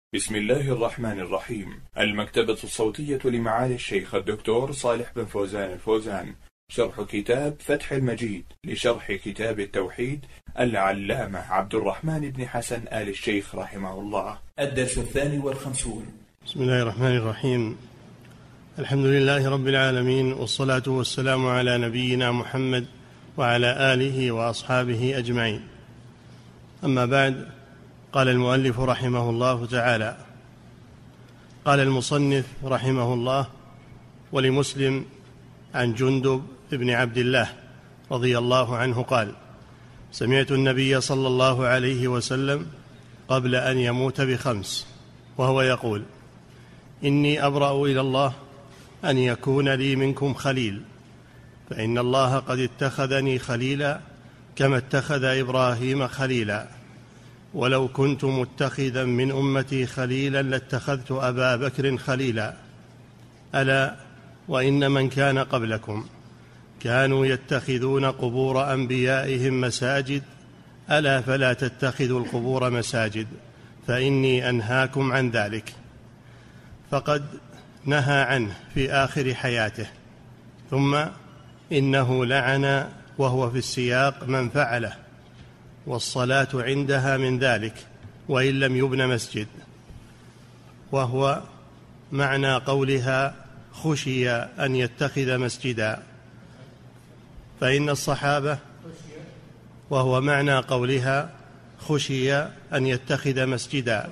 بسم الله الرحمن الرحيم. المكتبة الصوتية لمعالي الشيخ الدكتور صالح بن فوزان الفوزان، شرح كتاب فتح المجيد لشرح كتاب التوحيد العلامة عبد الرحمن بن حسن آل الشيخ رحمه الله. الدرس 52. بسم الله الرحمن الرحيم. الحمد لله رب العالمين، والصلاة والسلام على نبينا محمد وعلى آله وأصحابه أجمعين. أما بعد، قال المؤلف رحمه الله تعالى: قال المصنف رحمه الله: ولمسلم عن جندب بن عبد الله رضي الله عنه قال: سمعت النبي صلى الله عليه وسلم قبل أن يموت ب5 وهو يقول: إني أبرأ إلى الله أن يكون لي منكم خليل، فإن الله قد اتخذني خليلا كما اتخذ إبراهيم خليلا، ولو كنت متخذا من أمتي خليلا لاتخذت أبا بكر خليلا. ألا وإن من كان قبلكم كانوا يتخذون قبور أنبيائهم مساجد، ألا فلا تتخذوا القبور مساجد، فإني أنهاكم عن ذلك. فقد نهى عنه في آخر حياته، ثم إنه لعن وهو في السياق من فعله، والصلاة عندها من ذلك وإن لم يبن مسجد، وهو معنى قولها خشي أن يتخذ مسجدا، فإن الصحابة وهو معنى قولها خشي أن يتخذ مسجدا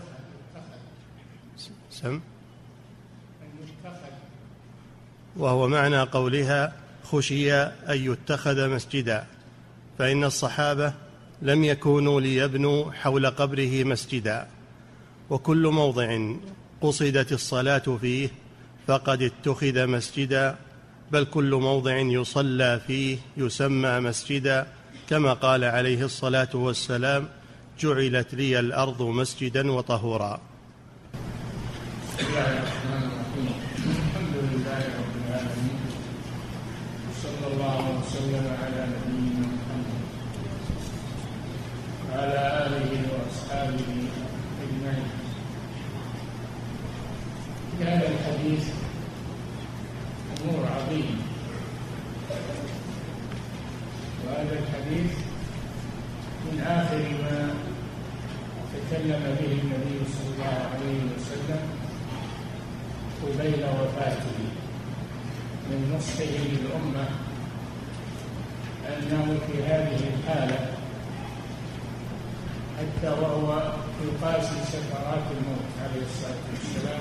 وهو معنى قولها خشي أن يتخذ مسجدا، فإن الصحابة لم يكونوا ليبنوا حول قبره مسجدا، وكل موضع قصدت الصلاة فيه فقد اتخذ مسجدا، بل كل موضع يصلى فيه يسمى مسجدا، كما قال عليه الصلاة والسلام: جعلت لي الأرض مسجدا وطهورا. الحمد لله رب العالمين، صلى الله وسلم على نبينا محمد وعلى آله وأصحابه أجمعين. في هذا الحديث أمور عظيمة، وهذا الحديث من آخر ما تكلم به النبي صلى الله عليه وسلم قبيل وفاته، من نصحه للأمة أنه في هذه الحالة حتى وهو يقاسي سكرات الموت عليه الصلاة والسلام،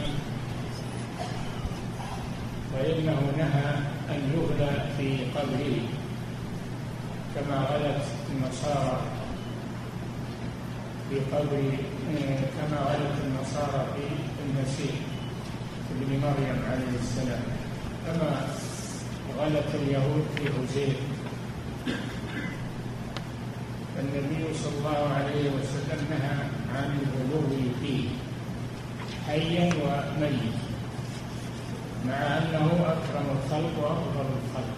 فإنه نهى أن يغلى في قبره كما غلت النصارى في قبر، كما غلت النصارى في المسيح ابن مريم عليه السلام، كما غلت اليهود في عزير. فالنبي صلى الله عليه وسلم نهى عن الغلو فيه حيا وميت، مع أنه أكرم الخلق وأفضل الخلق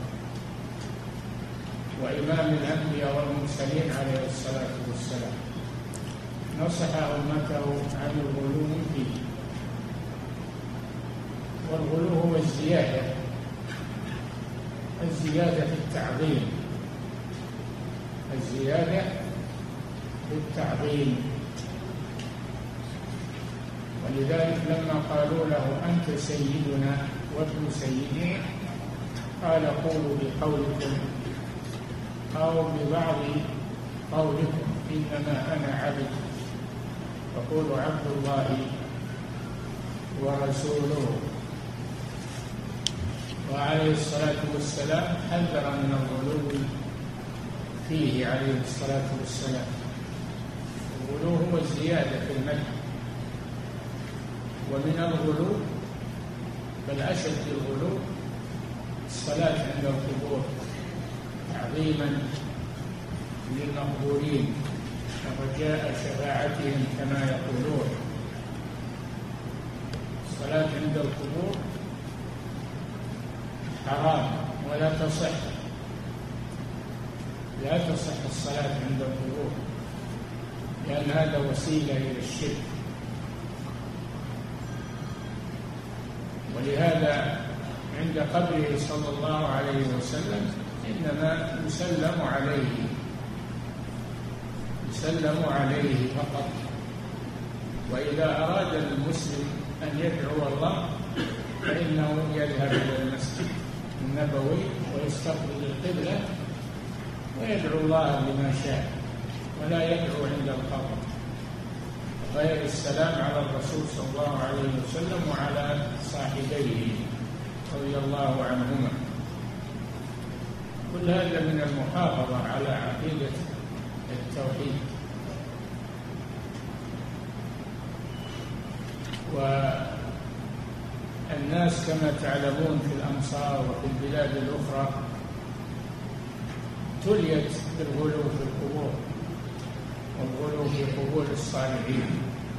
وإمام الأنبياء والمرسلين عليه الصلاة والسلام، نصح أمته عن الغلو فيه. والغلو هو الزيادة في التعظيم، الزيادة في التعظيم. ولذلك لما قالوا له أنت سيدنا وابن سيدنا، قال قولوا بقولكم أو ببعض قولكم إنما أنا عبد، فقولوا عبد الله ورسوله. وعليه الصلاة والسلام حذر من الغلو فيه عليه الصلاة والسلام. الغلو هو الزيادة في المدح، ومن الغلو بل أشد الغلو الصلاة عند القبور تعظيما للمقبورين ورجاء شفاعتهم كما يقولون. الصلاة عند القبور حرام ولا تصح، لا تصح الصلاة عند القبور، لأن هذا وسيلة إلى الشرك. ولهذا عند قبره صلى الله عليه وسلم إنما يسلم عليه فقط. وإذا أراد المسلم أن يدعو الله فإنه يذهب إلى المسجد النبوي ويستقبل القبلة ويدعو الله بما شاء، ولا يدعو عند القبر غير السلام على الرسول صلى الله عليه وسلم وعلى صاحبيه رضي الله عنهما. كل هذا من المحافظة على عقيدة التوحيد. والناس كما تعلمون في الأمصار وفي البلاد الأخرى تليت بالغلو في القبور والغلو في قبور الصالحين،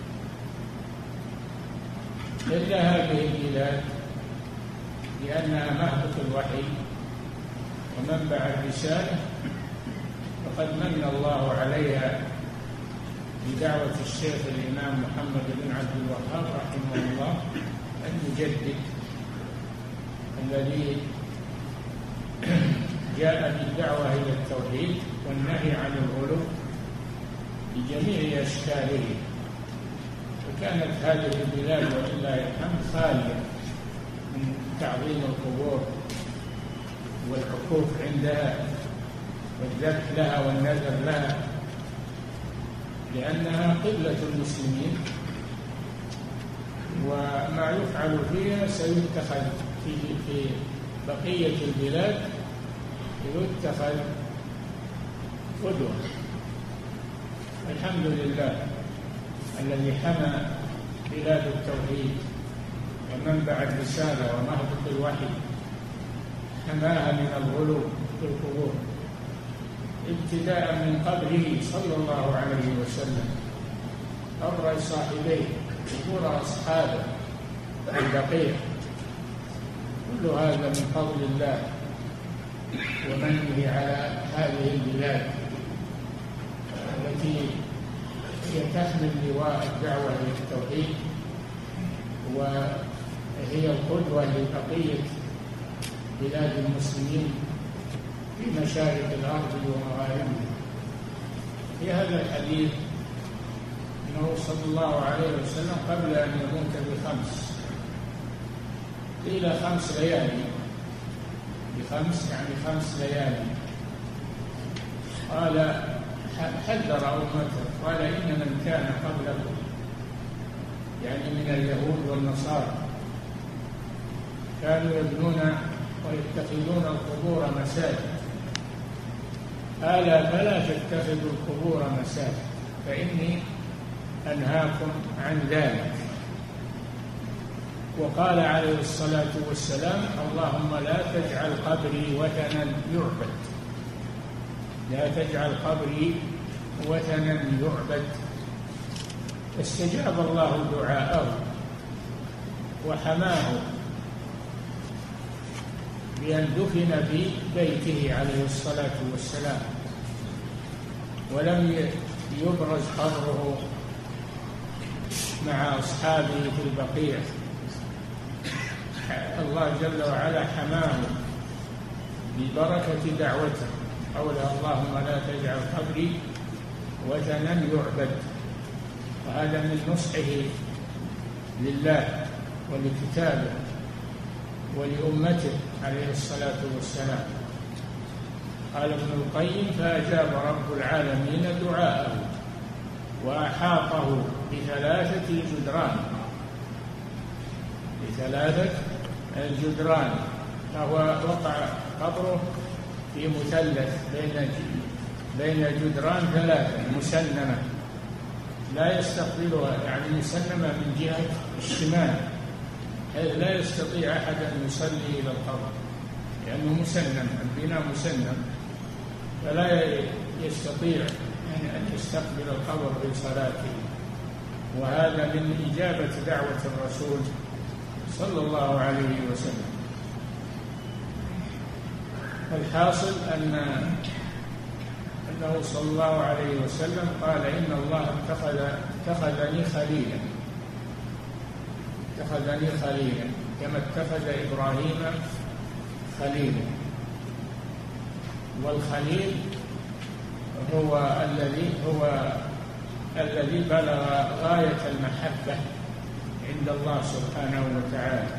إلا هذه البلاد لأنها مهبط الوحي ومنبع الرسالة، وقد من الله عليها بدعوة الشيخ الإمام محمد بن عبد الوهاب رحمه الله المجدد الذي جاء بالدعوة إلى التوحيد والنهي عن الغلو بجميع أشكاله. وكانت هذه البلاد ولله الحمد خالية من تعظيم القبور والحقوق عندها والذبح لها والنذر لها، لأنها قبلة المسلمين، وما يفعل فيها سيتخذ في بقية البلاد يتخذ قدوة. الحمد لله الذي حمى بلاد التوحيد ومنبع الرسالة ومهبط الوحي، حماها من الغلو في القبور ابتداء من قبره صلى الله عليه وسلم، قبر صاحبيه، قبور أصحابه البقيع. كل هذا من فضل الله ومنه على هذه البلاد التي هي تحمل لواء الدعوة إلى التوحيد، وهي القدوة لبقية بلاد المسلمين في مشارق الأرض ومغاربها. في هذا الحديث أنه صلى الله عليه وسلم قبل أن يموت ب5 قيل 5 ليالي، ب5 يعني 5 ليالي، قال حذر أمته قال إن من كان قبلكم يعني من اليهود والنصارى كانوا يبنون ويتخذون القبور مساجد، ألا فلا تتخذوا القبور مساجد فإني أنهاكم عن ذلك. وقال عليه الصلاة والسلام اللهم لا تجعل قبري وثنا يعبد، لا تجعل قبري وثنا يعبد. استجاب الله دعاءه وحماه بأن دفن في بيته عليه الصلاة والسلام، ولم يبرز قبره مع أصحابه في البقيع. الله جل وعلا حماه ببركة دعوته قوله اللهم لا تجعل قبري وثنا يعبد. وهذا من نصحه لله ولكتابه ولأمته عليه الصلاة والسلام. قال ابن القيم فأجاب رب العالمين دعاءه وأحاطه ب3 جدران، فهو وقع قبره في مثلث بين جدران 3 مسنمة لا يستقبلها، يعني مسنمة من جهة الشمال حيث لا يستطيع أحد أن يصلي إلى القبر لأنه مسنم، البناء مسنم، فلا يستطيع أن يستقبل القبر بصلاته. وهذا من إجابة دعوة الرسول صلى الله عليه وسلم. الحاصل أنه صلى الله عليه وسلم قال إن الله اتخذني خليلا، اتخذني خليلا كما اتخذ إبراهيم خليلا. والخليل هو الذي بلغ غاية المحبة عند الله سبحانه وتعالى.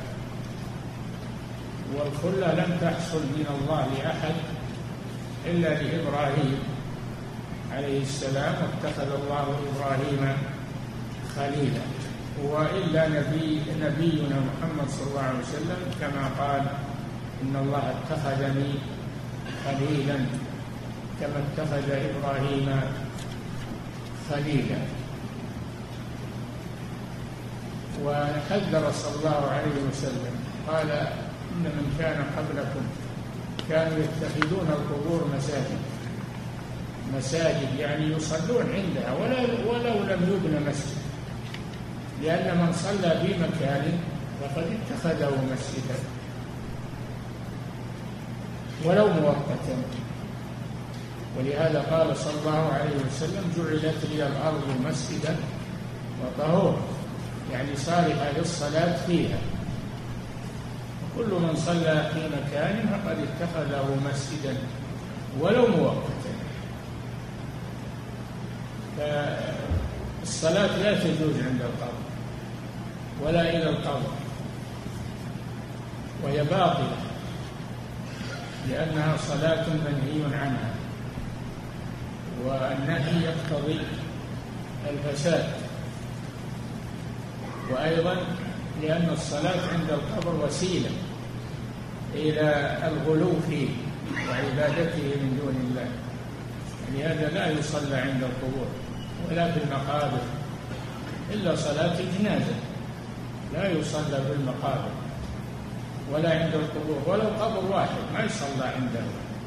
والخلة لم تحصل من الله لأحد إلا لإبراهيم عليه السلام، واتخذ الله إبراهيم خليلا. وإلا نبينا محمد صلى الله عليه وسلم كما قال إن الله اتخذني خليلا كما اتخذ إبراهيم خليلا. وحذر صلى الله عليه وسلم قال إن من كان قبلكم كانوا يتخذون القبور مساجد يعني يصلون عندها ولو لم يبن مسجد، لأن من صلى في مكان فقد اتخذه مسجدا ولو مؤقتا. ولهذا قال صلى الله عليه وسلم جعلت لي الأرض مسجدا وطهورا، يعني صالحة للصلاة فيها. وكل من صلى في مكان فقد اتخذه مسجدا ولو مؤقتا. فالصلاة لا تجوز عند القبر ولا إلى القبر، وهي باطلة لأنها صلاة منهي عنها، والنهي يقتضي الفساد. وأيضا لأن الصلاة عند القبر وسيلة إلى الغلو فيه وعبادته من دون الله، لهذا لا يصلى عند القبور ولا في المقابر إلا صلاة الجنازة، لا يصلى في المقابر ولا عند القبور، ولو قبر واحد ما يصلى عنده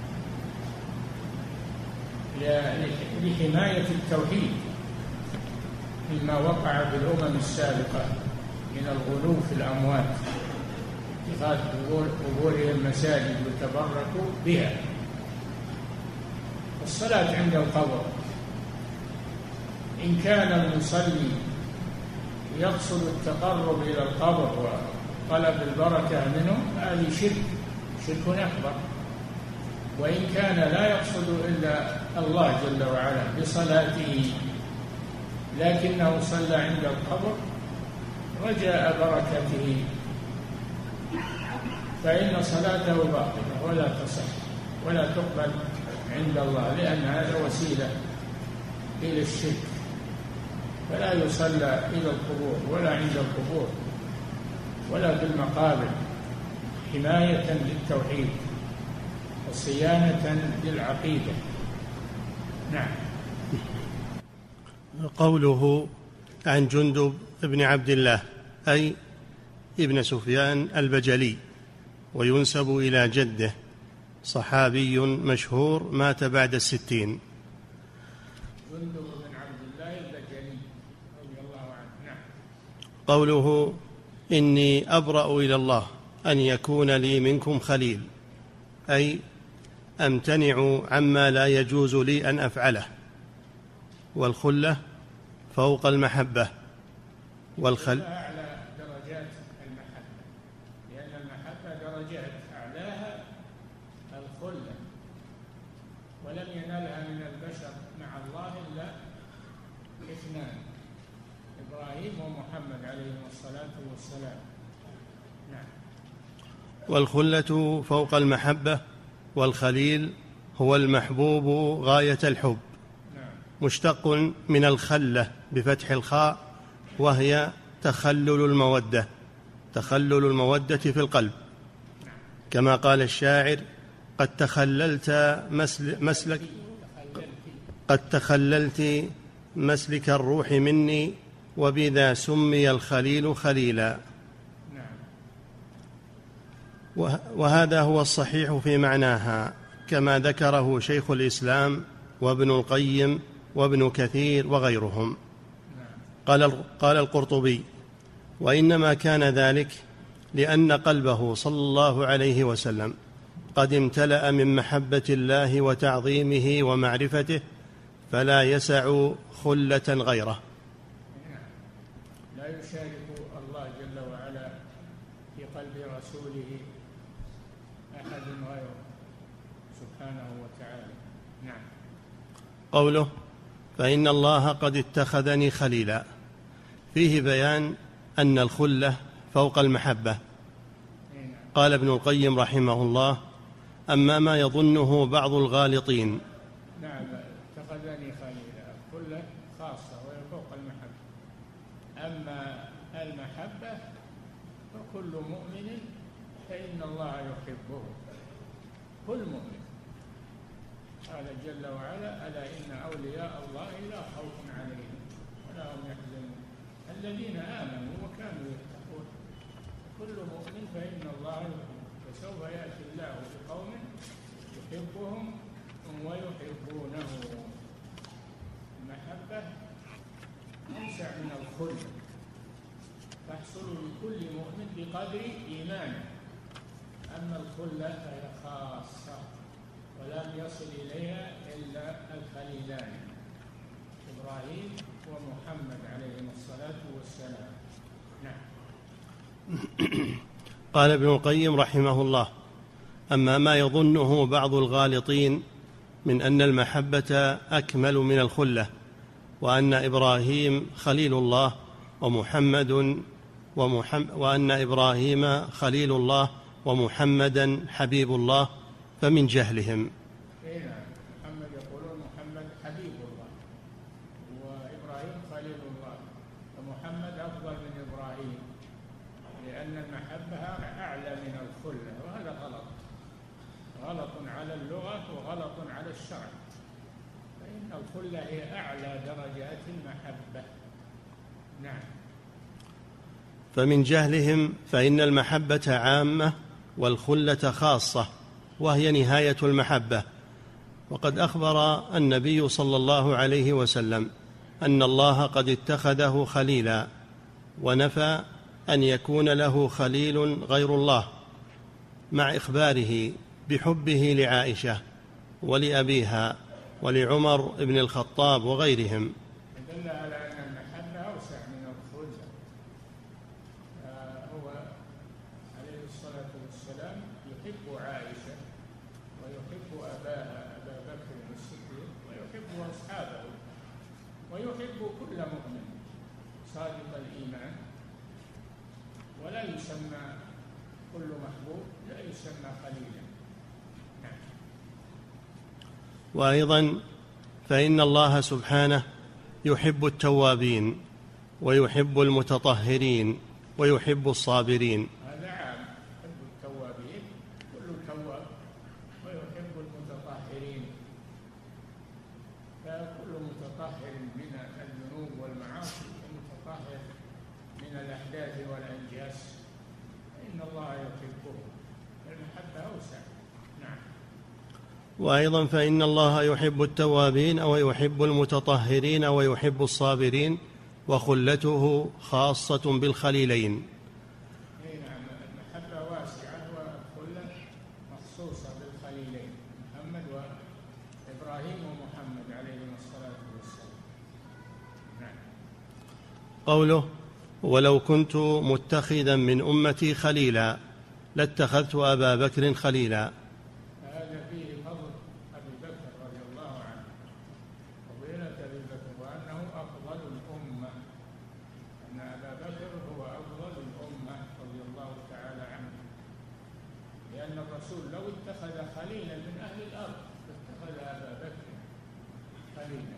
لحماية التوحيد مما وقع في الأمم السابقة من الغلو في الأموات، اتخاذ قبورهم مساجد وتبركوا بها. الصلاة عند القبر إن كان المصلي يقصد التقرب إلى القبر وطلب البركة منه هذه شرك أكبر. وإن كان لا يقصد إلا الله جل وعلا بصلاته لكنه صلى عند القبر رجاء بركته فإن صلاته باطلة ولا تصح ولا تقبل عند الله، لأن هذا وسيلة إلى الشرك. فلا يصلى إلى القبور ولا عند القبور ولا في المقابر حماية للتوحيد وصيانة للعقيدة. نعم. قوله عن جندب بن عبد الله أي ابن سفيان البجلي، وينسب إلى جده، صحابي مشهور مات بعد 60. جندب بن عبد الله البجلي رضي الله عنه. نعم. قوله إني أبرأ إلى الله أن يكون لي منكم خليل أي أمتنع عما لا يجوز لي أن أفعله. والخلة فوق المحبة أعلى درجات المحبة، لأن المحبة درجات أعلاها الخلة، ولم ينالها من البشر مع الله إلا اثنان، إبراهيم ومحمد عليه الصلاة والسلام. نعم. والخلة فوق المحبة، والخليل هو المحبوب غاية الحب، مشتق من الخلة بفتح الخاء، وهي تخلل المودة في القلب، كما قال الشاعر قد تخللت مسلك الروح مني وبذا سمي الخليل خليلا. وهذا هو الصحيح في معناها كما ذكره شيخ الإسلام وابن القيم وابن كثير وغيرهم. قال القرطبي: وإنما كان ذلك لأن قلبه صلى الله عليه وسلم قد امتلأ من محبة الله وتعظيمه ومعرفته، فلا يسع خلة غيره. لا يشارك الله جل وعلا في قلب رسوله أحد غيره سبحانه وتعالى. نعم. قوله فإن الله قد اتخذني خليلا فيه بيان أن الخلة فوق المحبة. قال ابن القيم رحمه الله أما ما يظنه بعض الغالطين. نعم، اتخذني خليلا خلة خاصة وهي فوق المحبة. أما المحبة فكل مؤمن فإن الله يحبه، كل مؤمن. قال جل وعلا ألا إن أولياء الله لا خوف عليهم ولا هم يحزنون الذين آمنوا وكانوا يتقون. كل مؤمن فإن الله يحبه، فسوف يأتي الله بقوم يحبهم ويحبونه. المحبة أوسع من الخلة، تحصل لكل مؤمن بقدر إيمانه. أما الخلة فهي خاصة ولم يصل إليها إلا الخليلان إبراهيم ومحمد عليهم الصلاة والسلام. نعم. قال ابن القيم رحمه الله أما ما يظنه بعض الغالطين من أن المحبة أكمل من الخلة، وأن إبراهيم خليل الله وأن إبراهيم خليل الله ومحمدا حبيب الله، فمن جهلهم. محمد يقولون محمد حبيب الله وإبراهيم خليل الله ومحمد أفضل من إبراهيم، لأن المحبة أعلى من الخلة، وهذا غلط على اللغة وغلط على الشرع، فإن الخلة هي أعلى درجات المحبة. نعم. فمن جهلهم فإن المحبة عامة والخلة خاصة، وهي نهاية المحبة. وقد أخبر النبي صلى الله عليه وسلم أن الله قد اتخذه خليلا، ونفى أن يكون له خليل غير الله، مع إخباره بحبه لعائشة ولأبيها ولعمر بن الخطاب وغيرهم. دل على أن المحبة أوسع من الخلة. هو عليه الصلاة والسلام يحب عائشة ويحب أباها أبا بكر الصديق ويحب أصحابه ويحب كل مؤمن صادق الإيمان، ولا يسمى كل محبوب لا يسمى خليلا. نعم. وأيضا فإن الله سبحانه يحب التوابين ويحب المتطهرين ويحب الصابرين. هذا عام، يحب التوابين كل تواب ويحب المتطهرين، فكل متطهر من الذنوب والمعاصي ومتطهر من الأحداث والأنجاس فإن الله يحبه، المحبة أوسع. نعم. وأيضا فإن الله يحب التوابين ويحب المتطهرين ويحب الصابرين، وخلته خاصة بالخليلين. نعم، المحبة واسعة والخلة مخصوصة بالخليلين محمد وإبراهيم ومحمد عليهم الصلاة والسلام. نعم. قوله ولو كنت متخذا من أمتي خليلا لاتخذت أبا بكر خليلا. هذا فيه فضل أبي بكر رضي الله عنه، فضيلة أبي بكر، وأنه أفضل الأمة، أن أبا بكر هو أفضل الأمة رضي الله تعالى عنه، لأن الرسول لو اتخذ خليلا من أهل الأرض لاتخذ أبا بكر خليلا.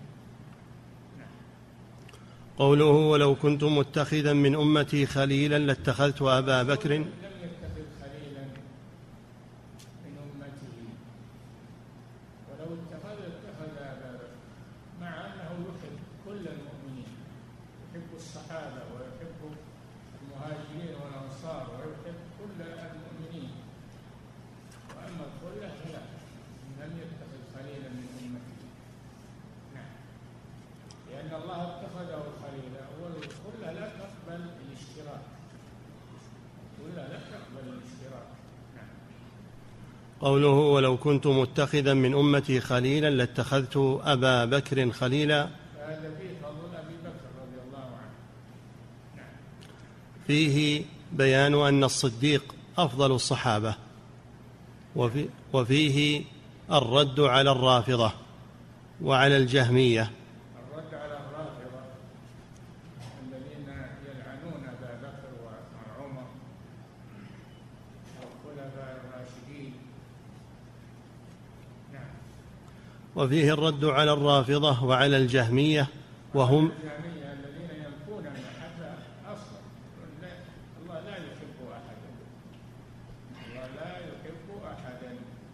قوله ولو كنت متخذا من أمتي خليلا لاتخذت أبا بكر، لم يتخذ خليلا من أمته، ولو اتخذ أبا بكر، مع أنه يحب كل المؤمنين، يحب الصحابة ويحب المهاجرين والأنصار ويحب كل المؤمنين، وأما الخلة فلا، لم يتخذ خليلا من أمته. نعم. لأن الله اتخذه خليلا، والخلة لا تقبل الاشتراك، الخلة لا تقبل الاشتراك. نعم. قوله ولو كنت متخذا من أمتي خليلا لاتخذت أبا بكر خليلا، هذا فيه فضل أبي بكر رضي الله عنه. نعم. فيه بيان أن الصديق أفضل الصحابة، وفيه الرد على الرافضة وعلى الجهمية. الرد على الرافضة الذين يلعنون أبا بكر وعمر والخلفاء الراشدين. نعم. وفيه الرد على الرافضة وعلى الجهمية وهم الجهمية الذين ينفون المحبة أصلا. الله لا يحب أحدا، الله لا يحب أحدا،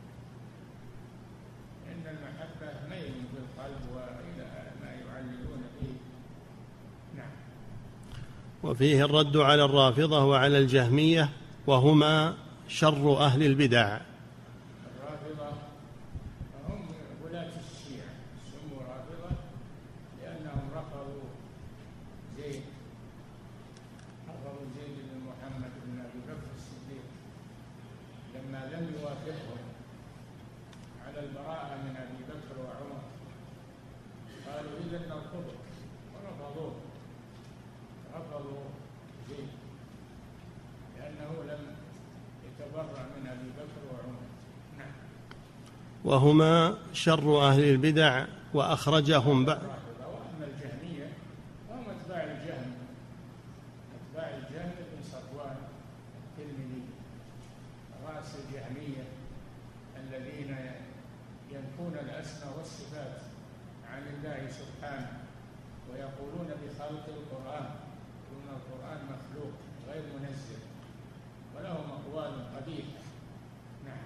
إن المحبة ميل بالقلب وإلى ما يعللون به. نعم. وفيه الرد على الرافضة وعلى الجهمية وهما شر أهل البدع. الرافضة هم ولاة الشيعة، سموا رافضة لأنهم رفضوا زيد بن محمد بن أبي بكر الصديق لما لم يوافقهم على البراءة من أبي بكر وعمر، قالوا إذا نرفضه، رفضوا زيد لأنه لم يتبرأ من أبي بكر وعمر. نعم. وهما شر أهل البدع وأخرجهم وأما الجهمية فهم أتباع الجهم بن صفوان الترمذي، رأس الجهمية الذين ينفون الأسماء والصفات عن الله سبحانه ويقولون بخلق القرآن، يقولون القرآن مخلوق غير منزل، ولهم أقوال قبيحة. نعم.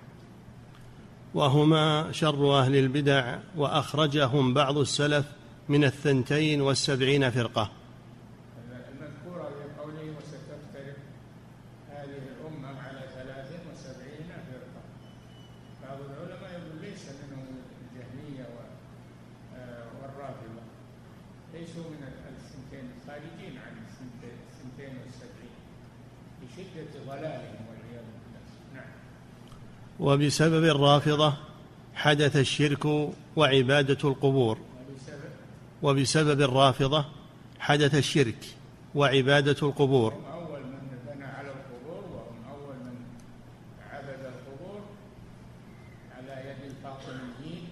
وهما شر أهل البدع وأخرجهم بعض السلف من 72 فرقة. المذكورة في قوله وستفترق هذه الأمة على 73 فرقة. بعض العلماء يقول ليس منهم الجهمية والرافضة، ليسوا من الثنتين، خارجين عن 72 لشدة ضلالهم والعياذ بالله. نعم. وبسبب الرافضة حدث الشرك وعبادة القبور. وبسبب الرافضة حدث الشرك وعبادة القبور. هم أول من بنى على القبور، وهم أول من عبد القبور على يد الفاطميين،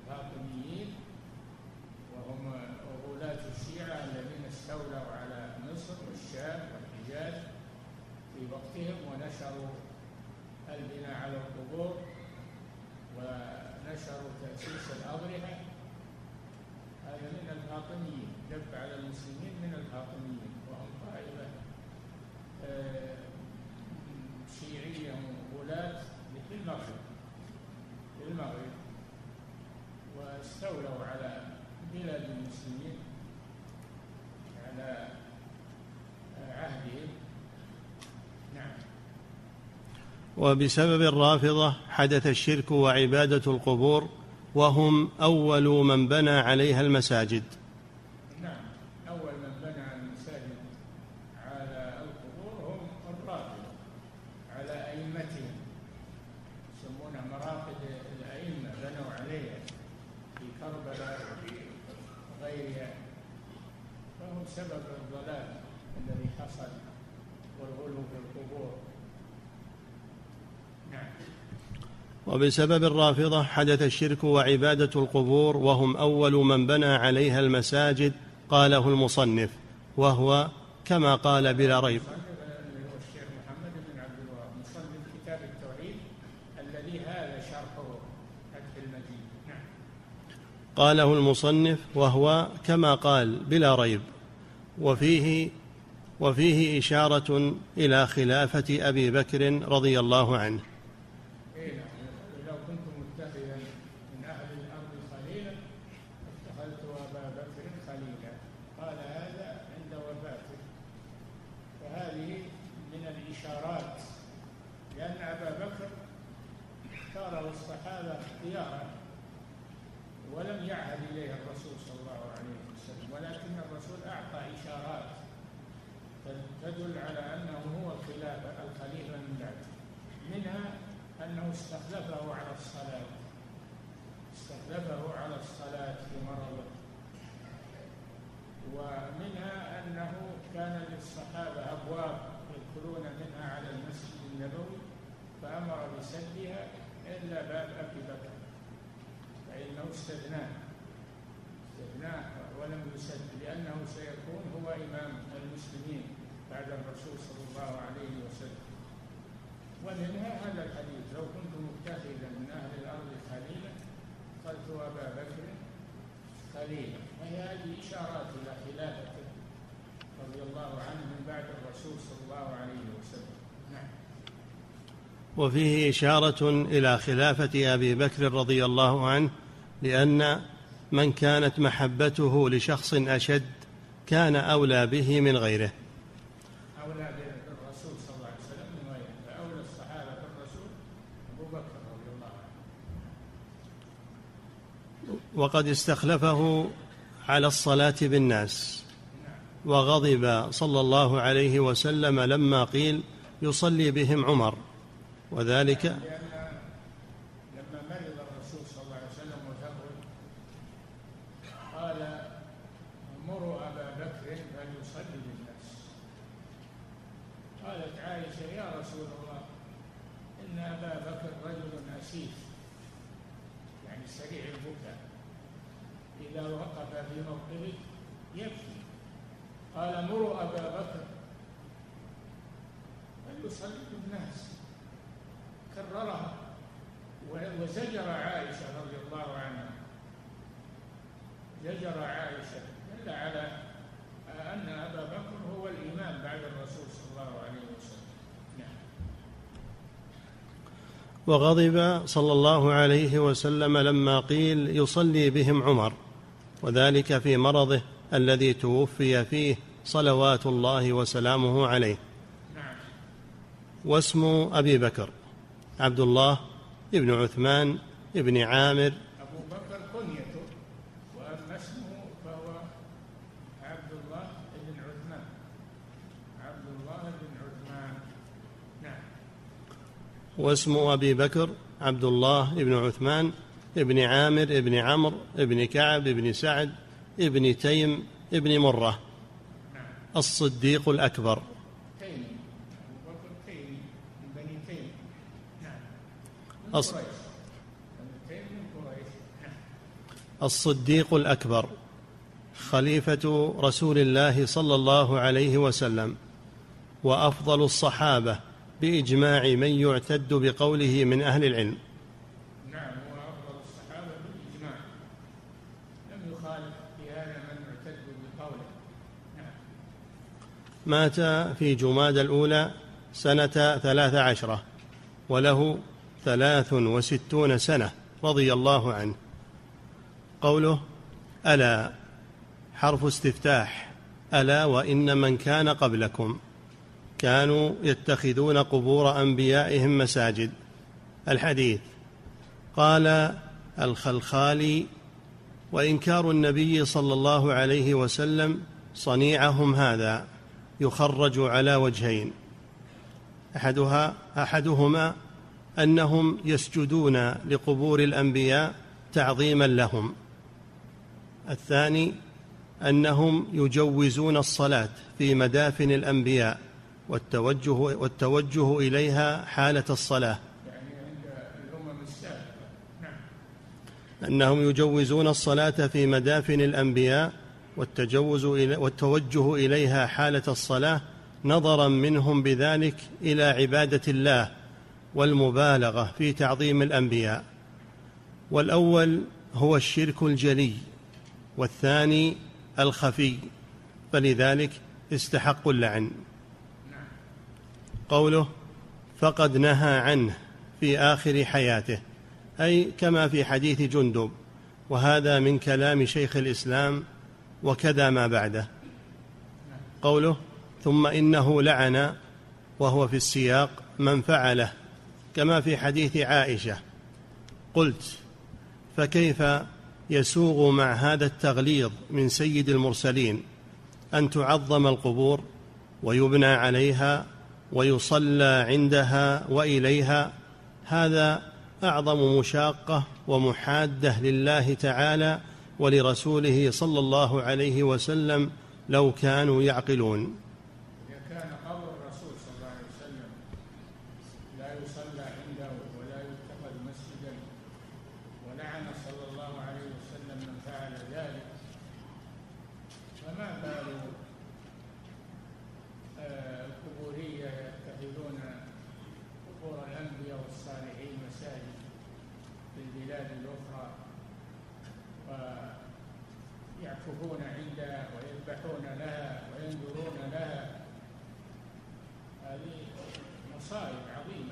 وهم غلاة الشيعة الذين استولوا على مصر والشام والحجاز في وقتهم، ونشروا البناء على القبور ونشروا تأسيس الأضرحة. هذا من الفاطميين، دب على المسلمين من الفاطميين، وهم طائفة شيعية غلاة في المغرب، واستولوا على بلاد المسلمين على عهدهم. نعم. وبسبب الرافضة حدث الشرك وعبادة القبور وهم أول من بنى عليها المساجد. نعم. أول من بنى المساجد على القبور هم الرافضة على أئمتهم، يسمونها مراقد الأئمة، بنوا عليها في كربلاء وفي غيرها، فهم سبب الضلال الذي حصل والغلو في القبور. نعم. وبسبب الرافضة حدث الشرك وعبادة القبور وهم أول من بنى عليها المساجد، قاله المصنف، وهو كما قال بلا ريب. الشيخ محمد بن عبد الوهاب مصنف كتاب التوحيد الذي هذا شرحه فتح المجيد. نعم. قاله المصنف وهو كما قال بلا ريب. وفيه إشارة إلى خلافة أبي بكر رضي الله عنه. لو كنت متخذا من أهل الأرض خليلا اتخذت أبا بكر خليلا، قال هذا عند وفاته. فهذه من الإشارات، لأن أبا بكر اختاره الصحابة اختيارا ولم يعهد إليه الرسول صلى الله عليه وسلم، ولكن الرسول أعطى إشارات تدل على أنه هو الخليفة من بعده، منها أنه استخلفه على الصلاة في مرضه، ومنها أنه كان للصحابة أبواب فأمر بسدها إلا باب أبي بكر، فإنه استثناه ولم يسد، لأنه سيكون هو إمام المسلمين بعد الرسول صلى الله عليه وسلم. ومنها هذا الحديث: لو كنت متخذا من أهل الأرض خليلا اتخذت أبا بكر خليلا. وهي هذه إشارات إلى خلافته رضي الله عنه من بعد الرسول صلى الله عليه وسلم. نعم. وفيه إشارة إلى خلافة أبي بكر رضي الله عنه، لأن من كانت محبته لشخص أشد كان أولى به من غيره. أولى بالرسول صلى الله عليه وسلم من غيره، فأولى الصحابة بالرسول أبو بكر رضي الله عنه. وقد استخلفه على الصلاة بالناس، وغضب صلى الله عليه وسلم لما قيل يصلي بهم عمر، وذلك لما مرض الرسول صلى الله عليه وسلم وثقل قال: مروا أبا بكر فليصلي بالناس. قالت عائشة: يا رسول الله، إن أبا بكر رجل أسيف، يعني سريع البكاء، إذا وقف في موقفه يبكي. قال: مروا أبا بكر فليصلي بالناس. كررها وزجر عائشة رضي الله عنها، زجر عائشة دل على أن أبا بكر هو الإمام بعد الرسول صلى الله عليه وسلم. نعم. وغضب صلى الله عليه وسلم لما قيل يصلي بهم عمر، وذلك في مرضه الذي توفي فيه صلوات الله وسلامه عليه. نعم. واسم أبي بكر عبد الله ابن عثمان ابن عامر. أبو بكر كنيته، وأما اسمه فهو عبد الله بن عثمان. عبد الله بن عثمان. نعم. واسم أبي بكر عبد الله بن عثمان ابن عامر ابن عمرو ابن كعب ابن سعد ابن تيم ابن مرة. نعم. الصديق الأكبر. الصديق الأكبر خليفة رسول الله صلى الله عليه وسلم، وأفضل الصحابة بإجماع من يعتد بقوله من أهل العلم. نعم، هو أفضل الصحابة بالإجماع، لم يخالف في هذا من يعتد بقوله. نعم. مات في جمادى الأولى سنة 13 وله 63 سنة رضي الله عنه. قوله: ألا حرف استفتاح، ألا وإن من كان قبلكم كانوا يتخذون قبور أنبيائهم مساجد. الحديث. قال الخلخالي: وإنكار النبي صلى الله عليه وسلم صنيعهم هذا يخرج على وجهين: أحدهما أنهم يسجدون لقبور الأنبياء تعظيما لهم، الثاني أنهم يجوزون الصلاة في مدافن الأنبياء والتوجه إليها حالة الصلاة، يعني عند الأمم السابقة. نعم. أنهم يجوزون الصلاة في مدافن الأنبياء والتوجه إليها حالة الصلاة، نظرا منهم بذلك إلى عبادة الله والمبالغة في تعظيم الأنبياء. والأول هو الشرك الجلي، والثاني الخفي، فلذلك استحقوا اللعن. قوله: فقد نهى عنه في آخر حياته، أي كما في حديث جندب، وهذا من كلام شيخ الإسلام وكذا ما بعده. قوله: ثم إنه لعن، وهو في السياق من فعله، كما في حديث عائشة. قلت: فكيف يسوغ مع هذا التغليظ من سيد المرسلين أن تعظم القبور ويبنى عليها ويصلى عندها وإليها؟ هذا أعظم مشاقة ومحادة لله تعالى ولرسوله صلى الله عليه وسلم لو كانوا يعقلون. إذا كان قبر الرسول صلى الله عليه وسلم لا يصلى عنده ولا يتخذ مسجدا، ولعن صلى الله عليه وسلم من فعل ذلك. فما بال القبورية يتخذون قبور الأنبياء والصالحين مساجد في البلاد الأخرى ويعكفون عندها ويذبحون لها وينذرون لها. هذه مصائب عظيمة،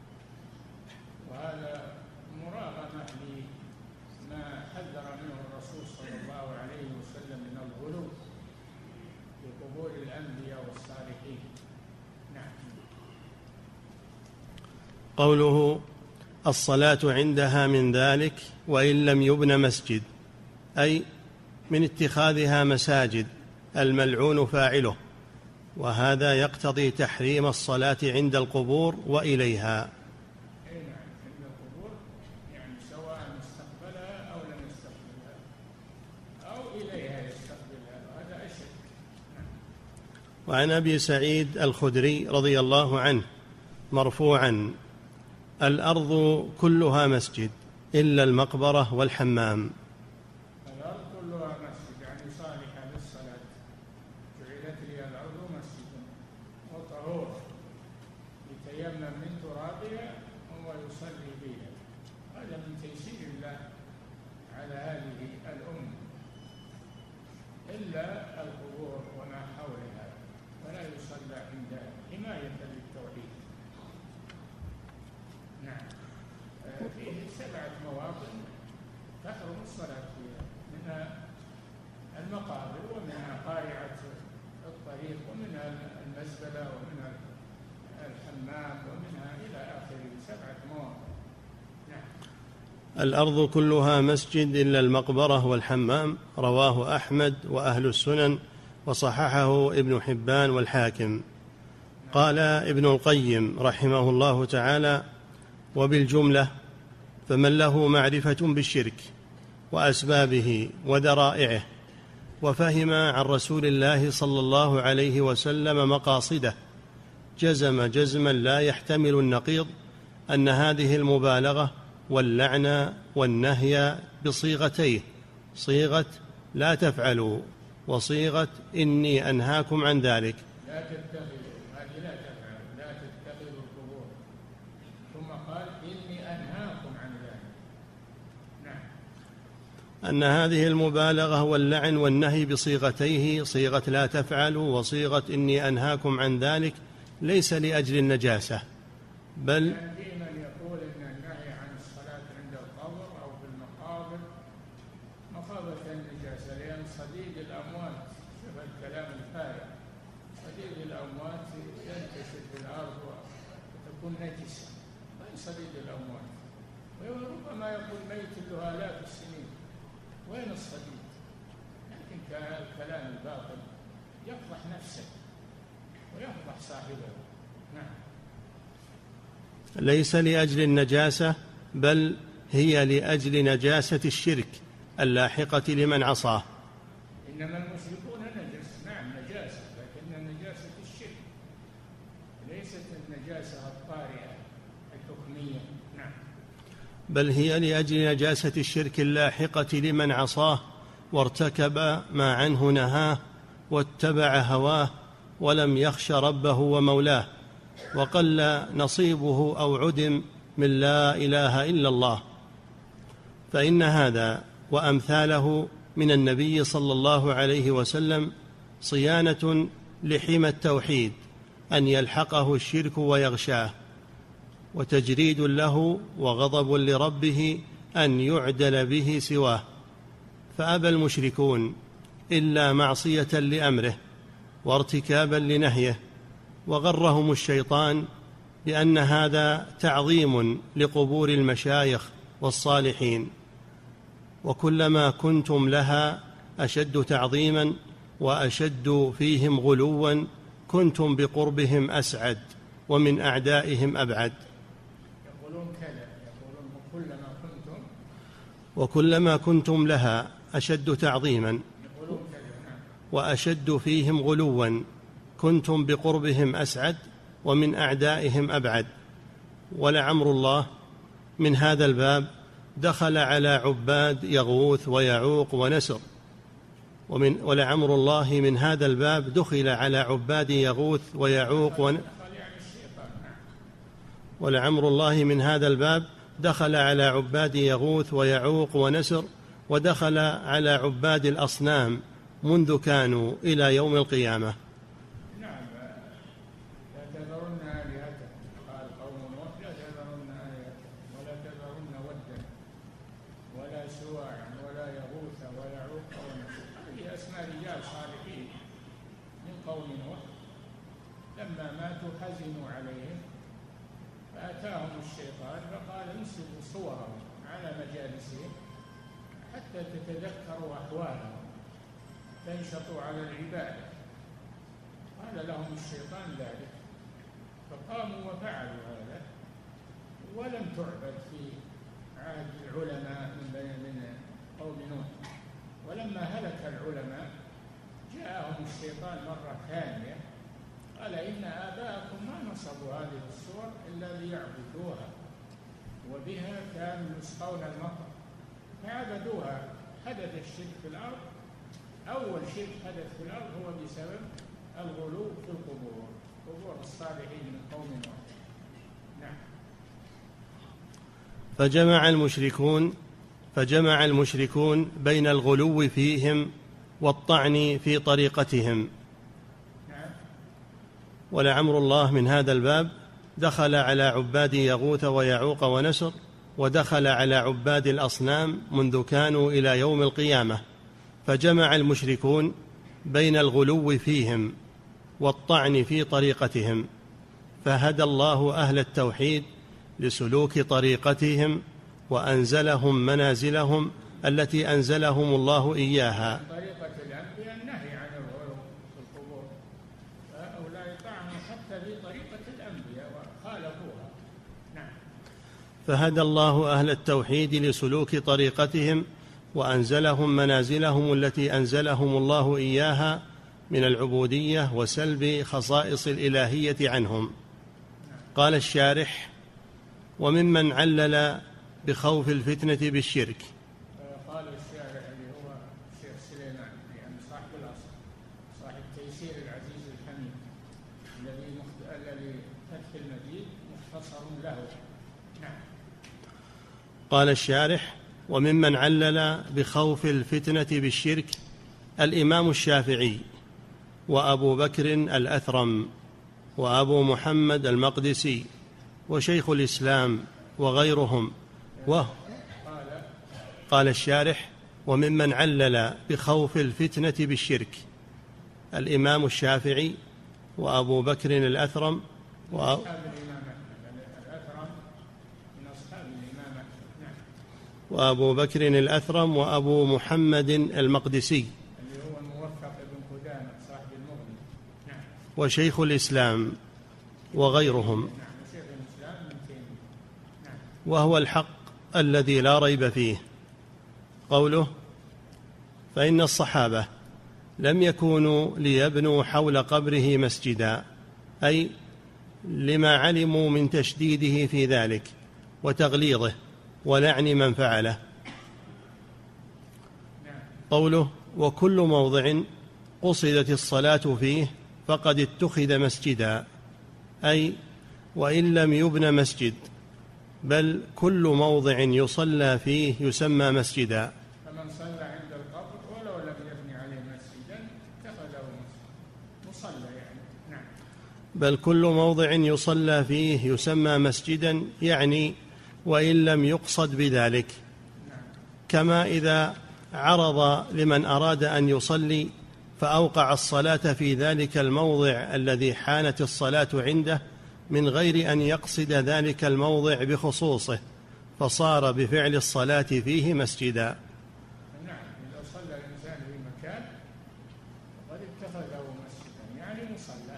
وهذا مراغمة لما حذر منه الرسول صلى الله عليه وسلم من الغلو في قبور الأنبياء والصالحين. نعم. قوله الصلاة عندها من ذلك وإن لم يبن مسجد، أي من اتخاذها مساجد الملعون فاعله، وهذا يقتضي تحريم الصلاة عند القبور وإليها. نعم، عند القبور يعني سواء استقبلها أو لم يستقبلها أو إليها يستقبلها، هذا أشد. وعن أبي سعيد الخدري رضي الله عنه مرفوعا: الأرض كلها مسجد إلا المقبرة والحمام. الأرض كلها مسجد يعني صالحة للصلاة، جعلت لي الأرض مسجدا وطهورا يتيمم من ترابها وهو يصلي فيها. هذا من تيسير الله على هذه الأمة. إلا القبور وما حولها ولا يصلى عندها حماية للتوحيد. نعم. فيه 7 مواطن تحرم الصلاة فيها، منها المقابر ومنها قارعة الطريق ومنها المزبلة ومنها الحمام ومنها إلى آخره 7 مواطن. نعم. الأرض كلها مسجد إلا المقبرة والحمام، رواه أحمد وأهل السنن وصححه ابن حبان والحاكم. قال ابن القيم رحمه الله تعالى: وبالجملة فمن له معرفة بالشرك وأسبابه وذرائعه وفهم عن رسول الله صلى الله عليه وسلم مقاصده جزم جزما لا يحتمل النقيض أن هذه المبالغة واللعن والنهي بصيغتيه، صيغة لا تفعلوا وصيغة إني أنهاكم عن ذلك. لا تتخذوا، هذه لا تفعلوا، لا تتخذوا القبور، ثم قال إني أنهاكم عن ذلك. نعم. أن هذه المبالغة واللعن والنهي بصيغتيه، صيغة لا تفعلوا وصيغة إني أنهاكم عن ذلك، ليس لأجل النجاسة، بل في من يقول إن النهي عن الصلاة عند القبر أو في المقابر مخافة النجاسة، لأن صديد الأموات، شوف الكلام الفارغ، صديد الأموات ينتشر في الأرض وتكون نجسة، وين صديد الأموات؟ وربما يكون ميت له آلاف السنين، وين الصديد؟ لكن الكلام الباطل يفضح نفسه ويفضح صاحبه. نعم. ليس لأجل النجاسة، بل هي لأجل نجاسة الشرك اللاحقة لمن عصاه. إنما المشركون نجس، نعم نجاسة، لكن نجاسة الشرك ليست النجاسة الطارئة الحكمية. نعم. بل هي لأجل نجاسة الشرك اللاحقة لمن عصاه وارتكب ما عنه نهاه واتبع هواه ولم يخش ربه ومولاه، وقل نصيبه أو عدم من لا إله إلا الله. فإن هذا وأمثاله من النبي صلى الله عليه وسلم صيانة لحمى التوحيد أن يلحقه الشرك ويغشاه، وتجريد له وغضب لربه أن يعدل به سواه. فأبى المشركون إلا معصية لأمره وارتكابا لنهيه، وغرهم الشيطان بأن هذا تعظيم لقبور المشايخ والصالحين، وكلما كنتم لها أشد تعظيما وأشد فيهم غلوا كنتم بقربهم أسعد ومن أعدائهم أبعد. يقولون كذا، يقولون وكلما كنتم لها أشد تعظيما وأشد فيهم غلوا كنتم بقربهم أسعد ومن أعدائهم أبعد. ولعمر الله من هذا الباب دخل على عباد يغوث ويعوق ونسر. ولعمر الله من هذا الباب دخل على عباد يغوث ويعوق ولعمر الله من هذا الباب دخل على عباد يغوث ويعوق ونسر، ودخل على عباد الأصنام منذ كانوا إلى يوم القيامة. نعم، لا تذرن آلهتكم، قال قوم نوح لا تذرن آلهتكم ولا تذرن ودا ولا سواعا ولا يغوث ويعوق ونسر. هذه أسماء رجال صالحين من قوم نوح، لما ماتوا حزنوا عليهم فأتاهم الشيطان فقال انسبوا صورهم على مجالسهم حتى تتذكروا أحوالهم تنشطوا على العبادة. قال لهم الشيطان ذلك فقاموا وفعلوا هذا، ولم تعبد في عهد العلماء من قوم نوح. ولما هلك العلماء جاءهم الشيطان مرة ثانية قال إن آباءكم ما نصبوا هذه الصور إلا ليعبدوها وبها كانوا يسقون المطر فعبدوها. حدث الشرك في الأرض، أول شرك حدث في الأرض هو بسبب الغلو في القبور، قبور الصالحين من قوم نوح. نعم. فجمع المشركون بين الغلو فيهم والطعن في طريقتهم. ولعمر الله من هذا الباب دخل على عباد يغوث ويعوق ونسر، ودخل على عباد الأصنام منذ كانوا إلى يوم القيامة. فجمع المشركون بين الغلو فيهم والطعن في طريقتهم، فهدى الله أهل التوحيد لسلوك طريقتهم وأنزلهم منازلهم التي أنزلهم الله إياها. طريقة الأنبياء النهي عن الغلو في القبور، فهؤلاء طعنوا حتى في طريقة الأنبياء وخالفوها. نعم. فهدى الله أهل التوحيد لسلوك طريقتهم وأنزلهم منازلهم التي أنزلهم الله إياها من العبودية وسلب خصائص الإلهية عنهم. قال الشارح: وممن علل بخوف الفتنة بالشرك. قال الشارح اللي هو الشيخ سليمان، يعني صاحب الأصل، صاحب تيسير العزيز الحميد الذي فتح المجيد مختصر له. نعم. قال الشارح: وممن علل بخوف الفتنة بالشرك الإمام الشافعي وأبو بكر الأثرم وأبو محمد المقدسي وشيخ الإسلام وغيرهم. قال الشارح: وممن علل بخوف الفتنة بالشرك الإمام الشافعي وأبو بكر الأثرم وأبو بكر الأثرم وأبو محمد المقدسي اللي هو الموفق بن قدامة صاحب المغني. نعم. وشيخ الإسلام وغيرهم. نعم. شيخ الإسلام من تيمية. نعم. وهو الحق الذي لا ريب فيه. قوله: فإن الصحابة لم يكونوا ليبنوا حول قبره مسجدا، أي لما علموا من تشديده في ذلك وتغليظه ولعن من فعله. قوله: وكل موضع قصدت الصلاة فيه فقد اتخذ مسجدا، أي وإن لم يبن مسجد بل كل موضع يصلى فيه يسمى مسجدا. فمن صلى عند القبر ولو لم يبني عليه مسجدا اتخذه مصلى يعني. نعم. بل كل موضع يصلى فيه يسمى مسجدا، يعني وإن لم يقصد بذلك. كما إذا عرض لمن أراد أن يصلي فأوقع الصلاة في ذلك الموضع الذي حانت الصلاة عنده من غير أن يقصد ذلك الموضع بخصوصه، فصار بفعل الصلاة فيه مسجدا. نعم. إذا صلى الإنسان في مكان فقد اتخذه مسجدا يعني مصلى.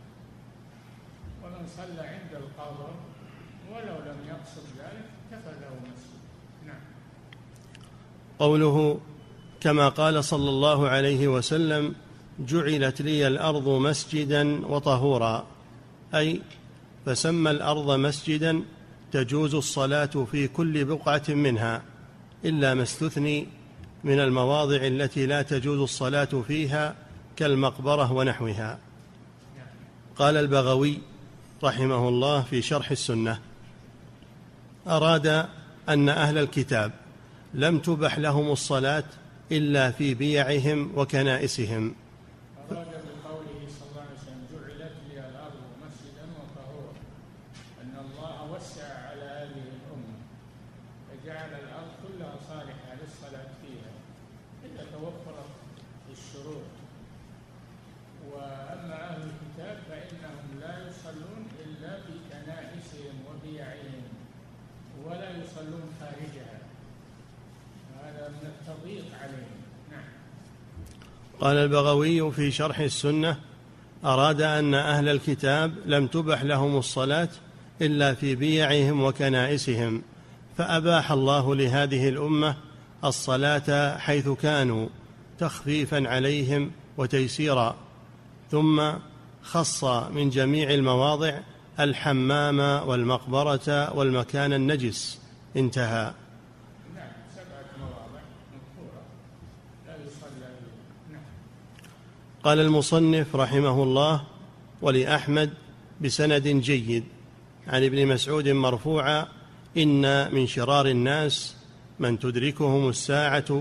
ومن صلى عند القبر ولو لم يقصد ذلك اتخذه مسجدا. نعم. قوله: كما قال صلى الله عليه وسلم: جعلت لي الأرض مسجدا وطهورا، أي فسمى الأرض مسجدا تجوز الصلاة في كل بقعة منها إلا ما استثني من المواضع التي لا تجوز الصلاة فيها كالمقبرة ونحوها. قال البغوي رحمه الله في شرح السنة: أراد أن أهل الكتاب لم تبح لهم الصلاة إلا في بيعهم وكنائسهم. أراد بقوله صلى الله عليه وسلم: جعلت لي الأرض مسجدا وطهورا، أن الله وسع على هذه الأمة فجعل الأرض كلها صالحة للصلاة فيها إذا توفرت الشروط. وأما أهل الكتاب فإنهم لا يصلون إلا في كنائسهم وبيعهم ولا يصلون خارجها، هذا من التضييق عليهم. نعم. قال البغوي في شرح السنة: أراد أن أهل الكتاب لم تبح لهم الصلاة إلا في بيعهم وكنائسهم، فأباح الله لهذه الأمة الصلاة حيث كانوا تخفيفا عليهم وتيسيرا، ثم خص من جميع المواضع الحمام والمقبرة والمكان النجس. انتهى. نعم، 7 مواضع مذكورة لا يصلى فيها. نعم. قال المصنف رحمه الله: ولأحمد بسند جيد عن ابن مسعود مرفوعا: إن من شرار الناس من تدركهم الساعة.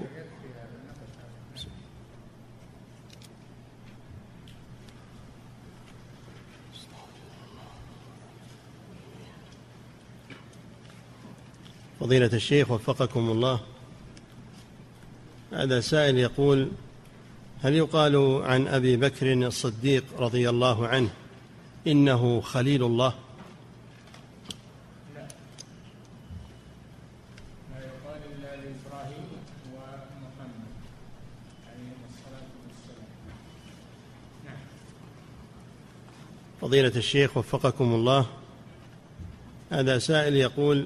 فضيلة الشيخ وفقكم الله، هذا سائل يقول: هل يقال عن أبي بكر الصديق رضي الله عنه إنه خليل الله؟ لا، ما يقال إلا لإبراهيم ومحمد عليهم الصلاة والسلام. نعم. فضيلة الشيخ وفقكم الله، هذا سائل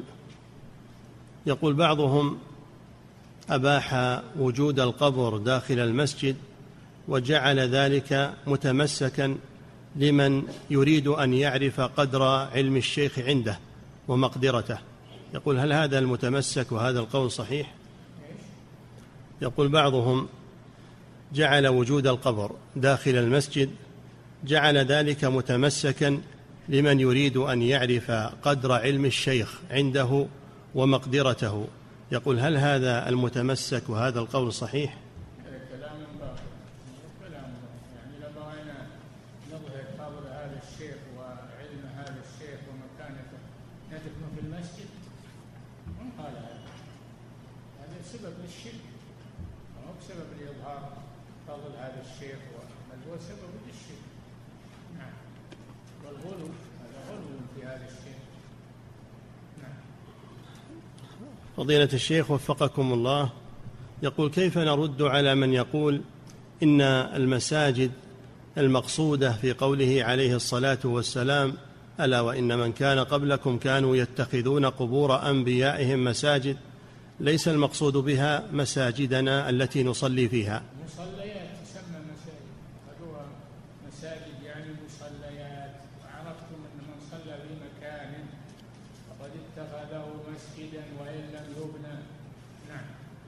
يقول بعضهم أباح وجود القبر داخل المسجد وجعل ذلك متمسكا لمن يريد أن يعرف قدر علم الشيخ عنده ومقدرته. يقول: هل هذا المتمسك وهذا القول صحيح؟ يقول بعضهم جعل وجود القبر داخل المسجد جعل ذلك متمسكا لمن يريد أن يعرف قدر علم الشيخ عنده ومقدرته. يقول: هل هذا المتمسك وهذا القول صحيح؟ هذا كلام باطل، كلام باطل. يعني لو بغينا نظهر فضل هذا الشيخ وعلم هذا الشيخ ومكانته ندفنه في المسجد؟ من قال هذا سبب للشرك، وهو سبب لإظهار فضل هذا الشيخ، بل هو سبب للشرك. نعم. والغلو، هذا غلو في هذا الشيخ. نعم. فضيلة الشيخ وفقكم الله، يقول: كيف نرد على من يقول إن المساجد المقصودة في قوله عليه الصلاة والسلام: ألا وإن من كان قبلكم كانوا يتخذون قبور أنبيائهم مساجد، ليس المقصود بها مساجدنا التي نصلي فيها؟ مصليات تسمى مساجد، هذو مساجد يعني مصليات. وعرفتم أن من صلى في مكان فقد اتخذه مسجدا وإن لم يبنى. نعم.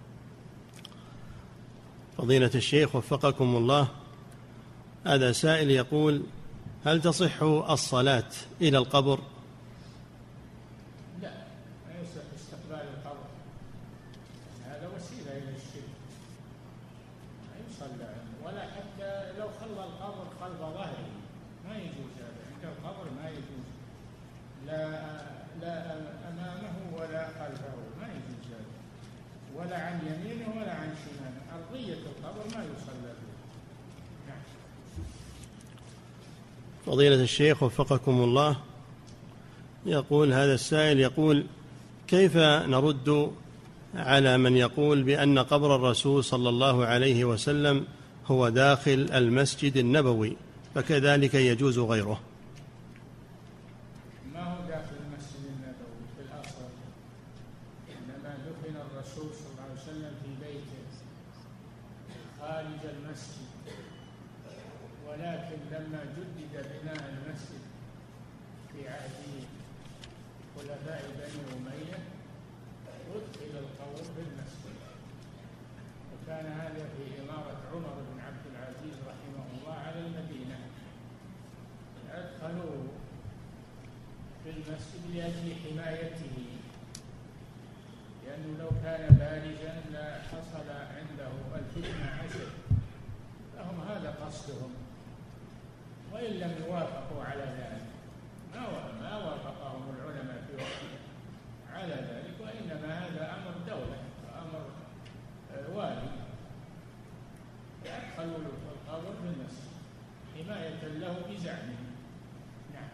فضيلة الشيخ وفقكم الله، هذا سائل يقول: هل تصح الصلاة إلى القبر؟ لا، ما يصح استقبال القبر، هذا وسيلة إلى الشرك، ما يصلى عنه، ولا حتى لو خلى القبر خلف ظهره ما يجوز هذا. عند القبر ما يجوز، لا أمامه ولا خلفه، ما يجوز هذا، ولا عن يمينه ولا عن شماله. أرضية القبر ما يصلى فيه. نعم. فضيلة الشيخ وفقكم الله، يقول هذا السائل يقول: كيف نرد على من يقول بأن قبر الرسول صلى الله عليه وسلم هو داخل المسجد النبوي فكذلك يجوز غيره؟ ما هو داخل المسجد النبوي في الأصل، إنما دفن الرسول صلى الله عليه وسلم في بيته خارج المسجد، ولكن لما جدد بناء المسجد في عهده خلفاء بني أمية أدخل القبر بالمسجد، وكان هذا في إمارة عمر بن عبد العزيز رحمه الله على المدينة، أدخلوه في المسجد لأجل حمايته، لأنه لو كان بارزا لحصل عنده الفتنة أشد، فهم هذا قصدهم، وإن لم يوافقوا على ذلك، ما وافقهم العلماء في وقته على ذلك، وإنما هذا أمر دولة وأمر والي، يدخلوا القبر بالمسجد حماية له بزعمه. نعم.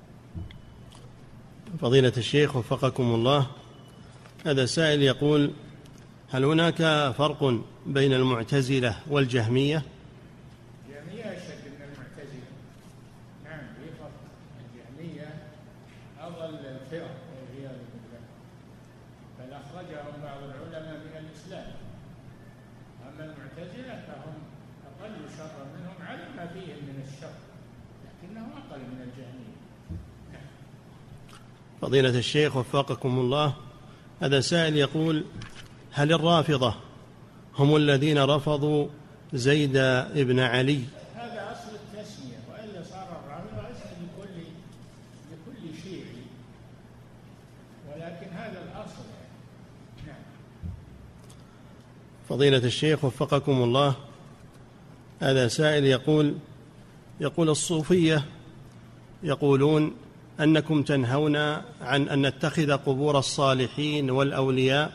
فضيلة الشيخ وفقكم الله، هذا سائل يقول: هل هناك فرق بين المعتزلة والجهمية؟ الجهمية أشد من المعتزلة. نعم، في فرق. الجهمية أضل الفرق والعياذ بالله، بل أخرجهم بعض العلماء من الإسلام. أما المعتزلة فهم أقل شرا منهم على ما فيهم من الشر، لكنهم أقل من الجهمية. نعم. فضيلة الشيخ وفقكم الله، هذا سائل يقول: هل الرافضة هم الذين رفضوا زيد بن علي؟ هذا أصل التسمية، وإلا صار الرافضة اسم لكل شيعي، ولكن هذا الأصل. نعم. فضيلة الشيخ وفقكم الله، هذا سائل يقول الصوفية يقولون أنكم تنهون عن أن نتخذ قبور الصالحين والأولياء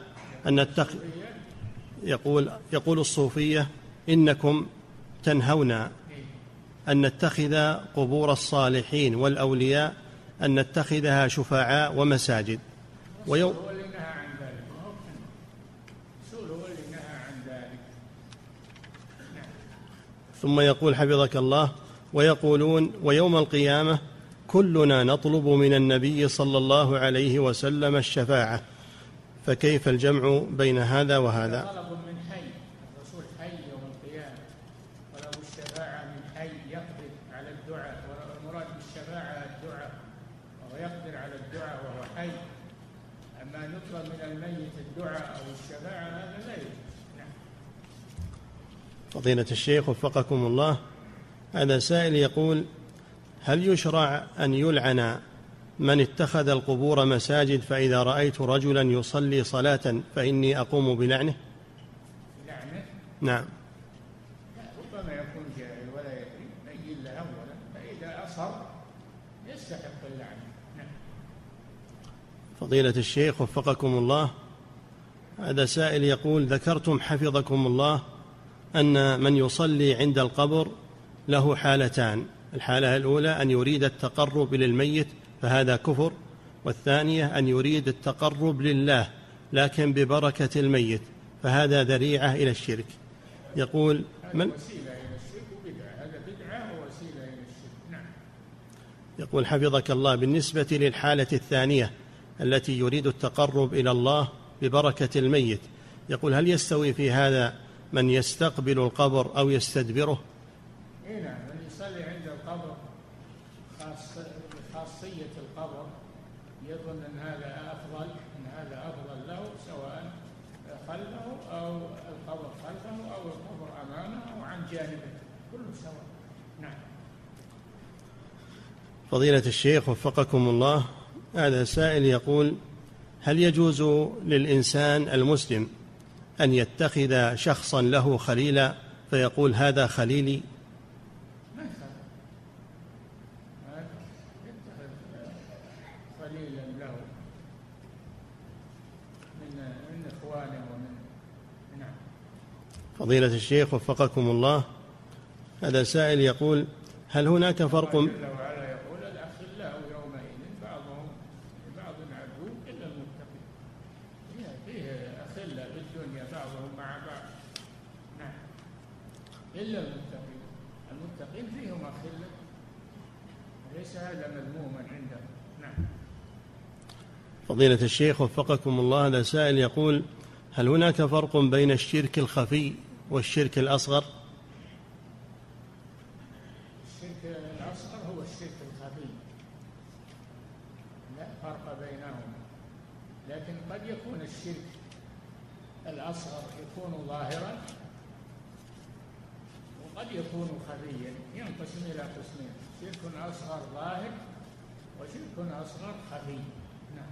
يقول الصوفية إنكم تنهون أن نتخذ قبور الصالحين والأولياء أن نتخذها شفعاء ومساجد. هو اللي نهى عن ذلك، الرسول هو اللي نهى عن ذلك. نعم. ثم يقول حفظك الله: ويقولون ويوم القيامة كلنا نطلب من النبي صلى الله عليه وسلم الشفاعة، فكيف الجمع بين هذا وهذا؟ طلب من حي، الرسول حي يوم القيامة، طلب الشفاعة من حي يقدر على الدعاء، والمراد بالشفاعة الدعاء، وهو يقدر على الدعاء وهو حي. أما نطلب من الميت الدعاء أو الشفاعة هذا لا يجوز. نعم. فضيلة الشيخ وفقكم الله، هذا سائل يقول: هل يشرع أن يلعن من اتخذ القبور مساجد، فإذا رأيت رجلا يصلي صلاة فإني أقوم بلعنه؟ لعنه؟ نعم. ربما يكون جاهل ولا يدري، بين له أولا، فإذا أصر يستحق اللعنة. نعم. فضيلة الشيخ وفقكم الله، هذا سائل يقول: ذكرتم حفظكم الله أن من يصلي عند القبر له حالتان، الحالة الأولى أن يريد التقرب للميت فهذا كفر، والثانية أن يريد التقرب لله لكن ببركة الميت فهذا ذريعة إلى الشرك. يقول: من وسيلة إلى الشرك وبدعة، هذا بدعة ووسيلة إلى الشرك. نعم. يقول حفظك الله: بالنسبة للحالة الثانية التي يريد التقرب إلى الله ببركة الميت، يقول: هل يستوي في هذا من يستقبل القبر أو يستدبره؟ نعم، من يصلي عند القبر خاصية القبر يظن أن هذا أفضل له، سواء خلفه أو القبر خلفه أو القبر أمامه أو عن جانبه، كله سواء. نعم. فضيلة الشيخ وفقكم الله، هذا سائل يقول: هل يجوز للإنسان المسلم أن يتخذ شخصا له خليلا فيقول هذا خليلي؟ ما يتخذ خليلا له من إخوانه ومن. نعم. فضيلة الشيخ وفقكم الله، هذا سائل يقول: هل هناك فرق؟ الله جل وعلا يقول: الأخلاء يومئذ بعضهم لبعض عدو إلا المتقين. فيه أخلاء بالدنيا بعضهم مع بعض. نعم. إلا المتقين فيهم أخلاء، وليس هذا مذموما عندهم. نعم. فضيلة الشيخ وفقكم الله، هذا سائل يقول: هل هناك فرق بين الشرك الخفي والشرك الأصغر؟ الشرك الأصغر هو الشرك الخفي لا فرق بينهما، لكن قد يكون الشرك الأصغر يكون ظاهرا وقد يكون خفيا، ينقسم إلى قسمين: شرك أصغر ظاهر وشرك أصغر خفي. نعم.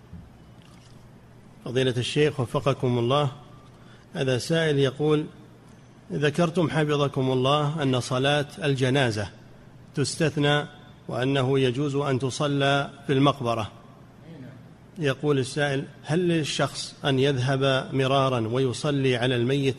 فضيلة الشيخ وفقكم الله، هذا سائل يقول: ذكرتم حفظكم الله أن صلاة الجنازة تستثنى وأنه يجوز أن تصلى في المقبرة. يقول السائل: هل للشخص أن يذهب مرارا ويصلي على الميت؟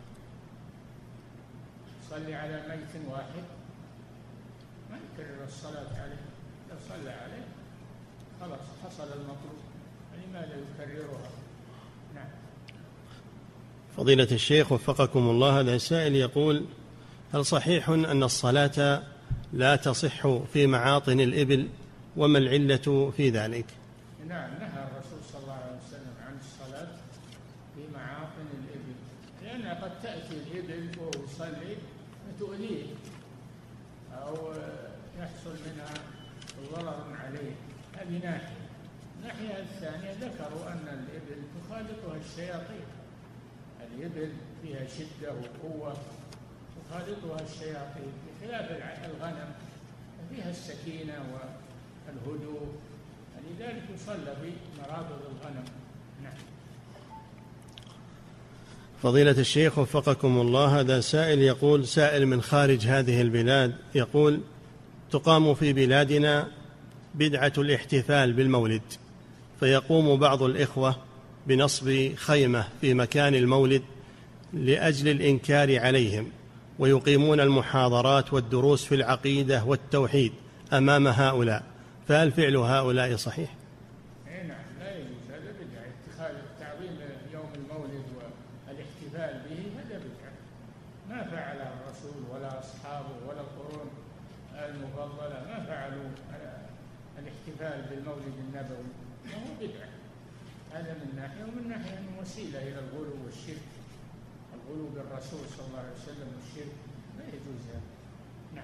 يصلي على ميت واحد ما يكرر الصلاة عليه، لو صلى عليه خلاص حصل المطلوب، لماذا يكررها؟ نعم. فضيلة الشيخ وفقكم الله، هذا السائل يقول: هل صحيح أن الصلاة لا تصح في معاطن الإبل، وما العلة في ذلك؟ نعم، نهى الرسول صلى الله عليه وسلم عن الصلاة في معاطن الإبل، لأن قد تأتي الإبل وهو يصلي فتؤذيه أو يحصل منها ضرر عليه. هذه ناحية. الناحية الثانية ذكروا أن الإبل تخالطها الشياطين، الإبل فيها شدة وقوة تخالطها الشياطين، بخلاف الغنم فيها السكينة والهدوء، لذلك يصلى في مرابض الغنم. نعم. فضيلة الشيخ وفقكم الله، هذا سائل يقول: سائل من خارج هذه البلاد يقول: تقام في بلادنا بدعة الاحتفال بالمولد، فيقوم بعض الإخوة بنصب خيمة في مكان المولد لأجل الإنكار عليهم، ويقيمون المحاضرات والدروس في العقيدة والتوحيد أمام هؤلاء، فهل فعل هؤلاء صحيح؟ نعم، لا يجوز، هذا بدعة. اتخاذ التعظيم يوم المولد والاحتفال به هذا بدعة، ما فعله الرسول ولا أصحابه ولا القرون المفضلة، ما فعلوا الاحتفال بالمولد النبوي، وهو بدعة. هذا من ناحية، ومن ناحية أنه وسيلة إلى الغلو والشرك، الغلو بالرسول صلى الله عليه وسلم والشرك لا يجوز هذا. نعم.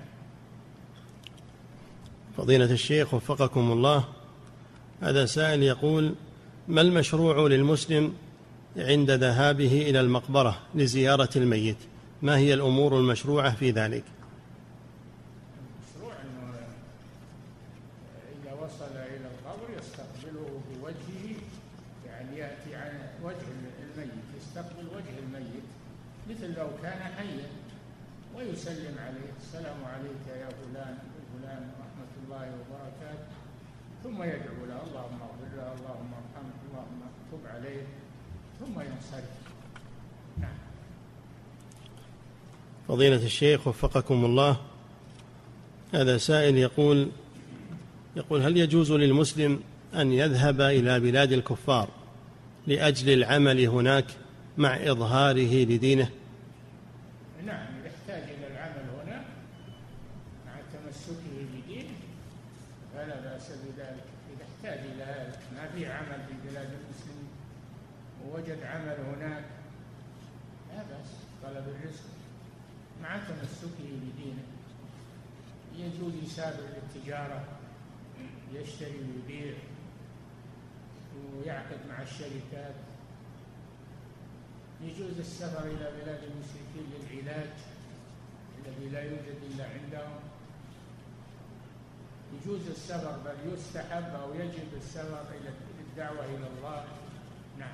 فضيلة الشيخ وفقكم الله، هذا سائل يقول: ما المشروع للمسلم عند ذهابه إلى المقبرة لزيارة الميت؟ ما هي الأمور المشروعة في ذلك؟ المشروع أنه إذا وصل إلى القبر يستقبله بوجهه، يعني يأتي عن وجه الميت، يستقبل وجه الميت مثل لو كان حيا، ويسلم عليه: السلام عليك يا فلان وفلان ورحمة الله وبركاته، ثم يدعو له: اللهم اغفر له، اللهم ارحمه، اللهم تب عليه، ثم ينصرف. نعم. فضيلة الشيخ وفقكم الله، هذا سائل يقول: هل يجوز للمسلم أن يذهب إلى بلاد الكفار لأجل العمل هناك مع إظهاره لدينه؟ نعم، إذا احتاج إلى العمل هنا مع تمسكه بدينه فلا بأس بذلك. إذا احتاج إلى هذا، ما في عمل في بلاد المسلمين ووجد عمل هناك، لا بأس، طلب الرزق مع تمسكه بدينه. يجوز يسافر للتجارة، يشتري ويبيع ويعقد مع الشركات، يجوز السفر إلى بلاد المشركين للعلاج الذي لا يوجد إلا عندهم، يجوز السفر، بل يستحب أو يجب السفر إلى الدعوة إلى الله. نعم.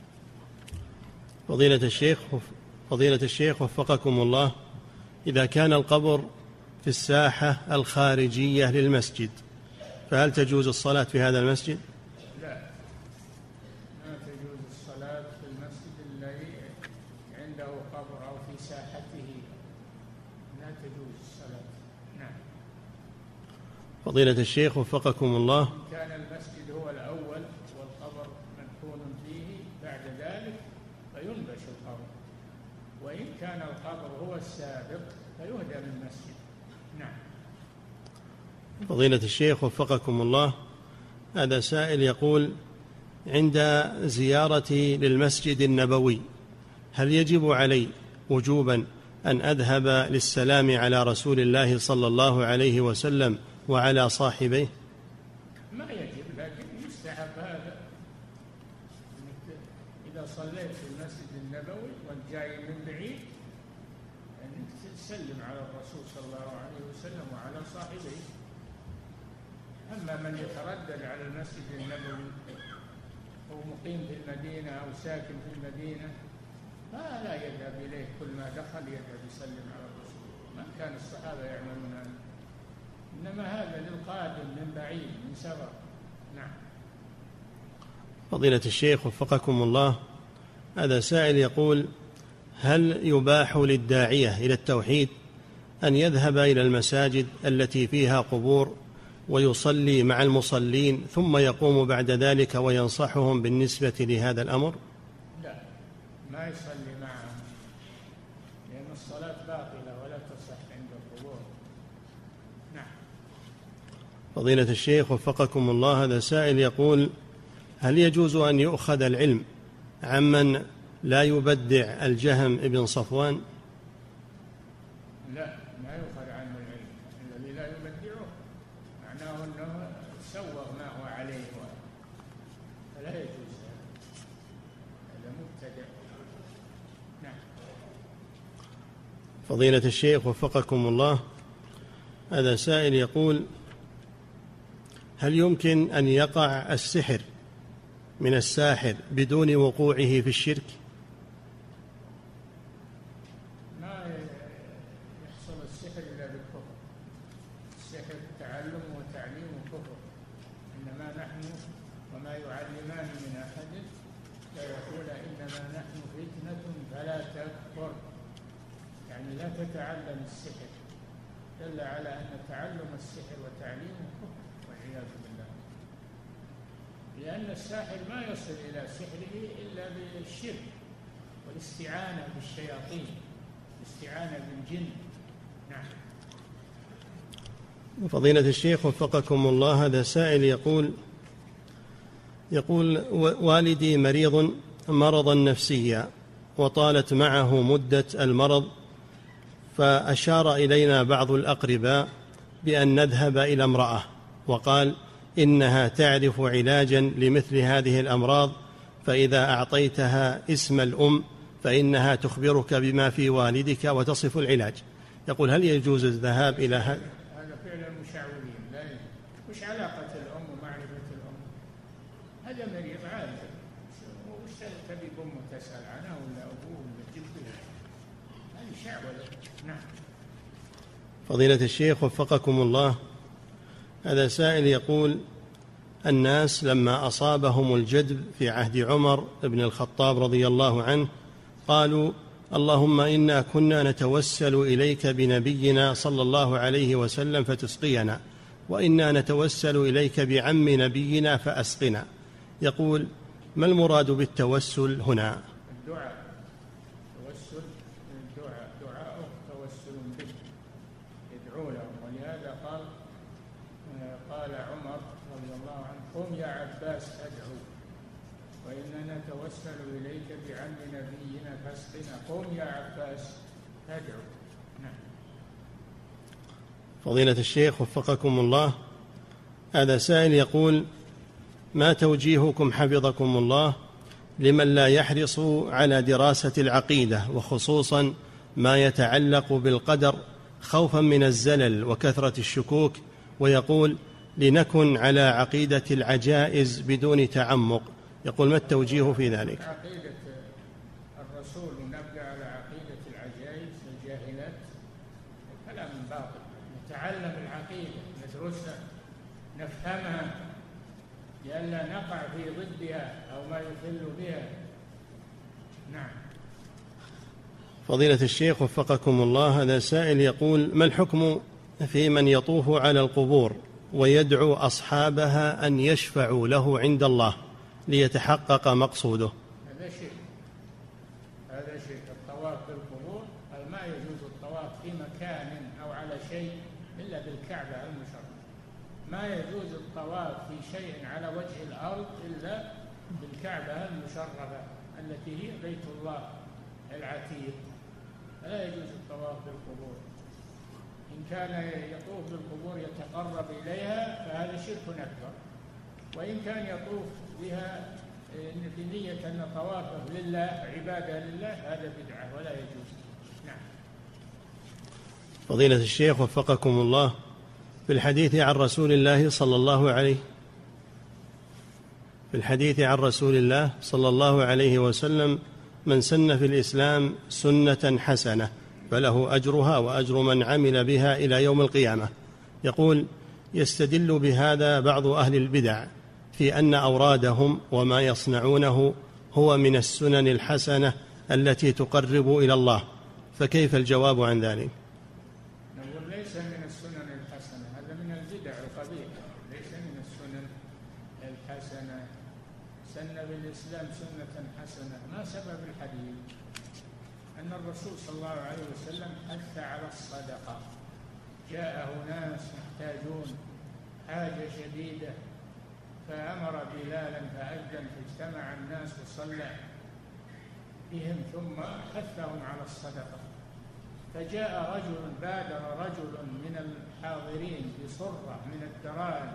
فضيلة الشيخ وفقكم الله، إذا كان القبر في الساحة الخارجية للمسجد، فهل تجوز الصلاة في هذا المسجد؟ لا، ما تجوز الصلاة في المسجد الذي عنده قبر أو في ساحته، لا تجوز الصلاة. نعم. فضيلة الشيخ وفقكم الله، إن كان المسجد هو الأول والقبر مدفون فيه بعد ذلك فينبش القبر، وإن كان القبر هو السابق فيهدم المسجد. نعم. فضيلة الشيخ وفقكم الله، هذا سائل يقول: عند زيارتي للمسجد النبوي هل يجب علي وجوبا أن أذهب للسلام على رسول الله صلى الله عليه وسلم وعلى صاحبيه؟ ما يجب، لكن يستحب هذا إذا صليت في المسجد النبوي وأنت جاي من بعيد أنك تسلم على الرسول صلى الله عليه وسلم وعلى صاحبه. أما من يتردد على المسجد النبوي أو مقيم في المدينة أو ساكن في المدينة فلا يذهب إليه، كل ما دخل يذهب يسلم على الرسول. ما كان الصحابة يعملون هذا، إنما هذا للقادم من بعيد من سفر. نعم. فضيلة الشيخ وفقكم الله، هذا سائل يقول: هل يباح للداعية إلى التوحيد أن يذهب إلى المساجد التي فيها قبور ويصلي مع المصلين ثم يقوم بعد ذلك وينصحهم بالنسبة لهذا الأمر؟ لا، ما يصلي معهم، لأن الصلاة باطلة ولا تصح عند القبور. نعم. فضيلة الشيخ وفقكم الله، هذا سائل يقول: هل يجوز أن يؤخذ العلم عمن لا يبدع الجهم ابن صفوان؟ لا، ما يؤخذ عنه العلم. الذي لا يبدعه معناه أنه سوغ ما هو عليه، فلا يجوز، هذا مبتدع. نعم. فضيلة الشيخ وفقكم الله، هذا سائل يقول: هل يمكن أن يقع السحر من الساحر بدون وقوعه في الشرك؟ ما يحصل السحر إلا بالكفر. السحر تعلم وتعليم كفر. إنما نحن وما يعلمان من أحد لا يقول إنما نحن فتنة فلا تكفر، يعني لا تتعلم السحر. دل على أن تعلم السحر وتعليمه كفر والعياذ بالله، لأن الساحر ما يصل إلى سحره إلا بالشرك والاستعانة بالشياطين، الاستعانة بالجن. نعم. فضيلة الشيخ وفقكم الله، هذا سائل يقول: والدي مريض مرضا نفسيا وطالت معه مدة المرض، فأشار إلينا بعض الأقرباء بأن نذهب إلى امرأة، وقال إنها تعرف علاجا لمثل هذه الأمراض، فإذا أعطيتها اسم الأم فإنها تخبرك بما في والدك وتصف العلاج. يقول: هل يجوز الذهاب إلى هذا؟ هذا فعل المشعوذين، لا يجوز. وش علاقة الأم ومعرفة الأم؟ هذا مريض عادي، وش تبي أمه تسأل عنه ولا أبوه ولا جده؟ هذه شعوذة. نعم. فضيلة الشيخ وفقكم الله، هذا سائل يقول: الناس لما أصابهم الجدب في عهد عمر بن الخطاب رضي الله عنه قالوا: اللهم إنا كنا نتوسل إليك بنبينا صلى الله عليه وسلم فتسقينا، وإنا نتوسل إليك بعم نبينا فأسقنا. يقول: ما المراد بالتوسل هنا؟ الدعاء، توسل الدعاء، دعاءه توسل به، يدعو لهم. ولهذا قال عمر رضي الله عنه: قم يا عباس أدعو، وإننا نتوسل إليك بعم نبينا فاسقنا. قم يا عباس أدعو. نعم. فضيلة الشيخ وفقكم الله، هذا سائل يقول: ما توجيهكم حفظكم الله لمن لا يحرص على دراسة العقيدة وخصوصا ما يتعلق بالقدر خوفا من الزلل وكثرة الشكوك، ويقول: لنكن على عقيدة العجائز بدون تعمق. يقول: ما التوجيه في ذلك؟ عقيدة الرسول ونبقى على عقيدة العجائز الجاهلات، كلام باطل. نتعلم العقيدة، ندرسها، نفهمها، لئلا نقع في ضدها أو ما يخل بها. نعم. فضيلة الشيخ وفقكم الله، هذا سائل يقول: ما الحكم في من يطوف على القبور ويدعو أصحابها أن يشفعوا له عند الله ليتحقق مقصوده؟ هذا شيء. الطواف بالقبور ما يجوز الطواف في مكان أو على شيء إلا بالكعبة المشرفة. ما يجوز الطواف في شيء على وجه الأرض إلا بالكعبة المشرفة التي هي بيت الله العتيق. لا يجوز الطواف بالقبور. إن كان يطوف بالقبور يتقرب إليها فهذا شرك أكبر، وإن كان يطوف بها بنية أن طوافه لله عبادة لله هذا بدعة ولا يجوز. نعم. فضيلة الشيخ وفقكم الله، في الحديث عن رسول الله صلى الله عليه وسلم: من سن في الإسلام سنة حسنة فله أجرها وأجر من عمل بها إلى يوم القيامة. يقول: يستدل بهذا بعض أهل البدع في أن أورادهم وما يصنعونه هو من السنن الحسنة التي تقرب إلى الله، فكيف الجواب عن ذلك؟ نقول ليس من السنن الحسنة، هذا من البدع القبيحة، ليس من السنن الحسنة. سن بالإسلام سنة حسنة، ما سبب الحديث؟ أن الرسول صلى الله عليه وسلم حث على الصدقة، جاءه ناس محتاجون حاجة شديدة فأمر بلالا فأذن فاجتمع الناس وصلى بهم ثم حثهم على الصدقة. فجاء بادر رجل من الحاضرين بصرة من الدراهم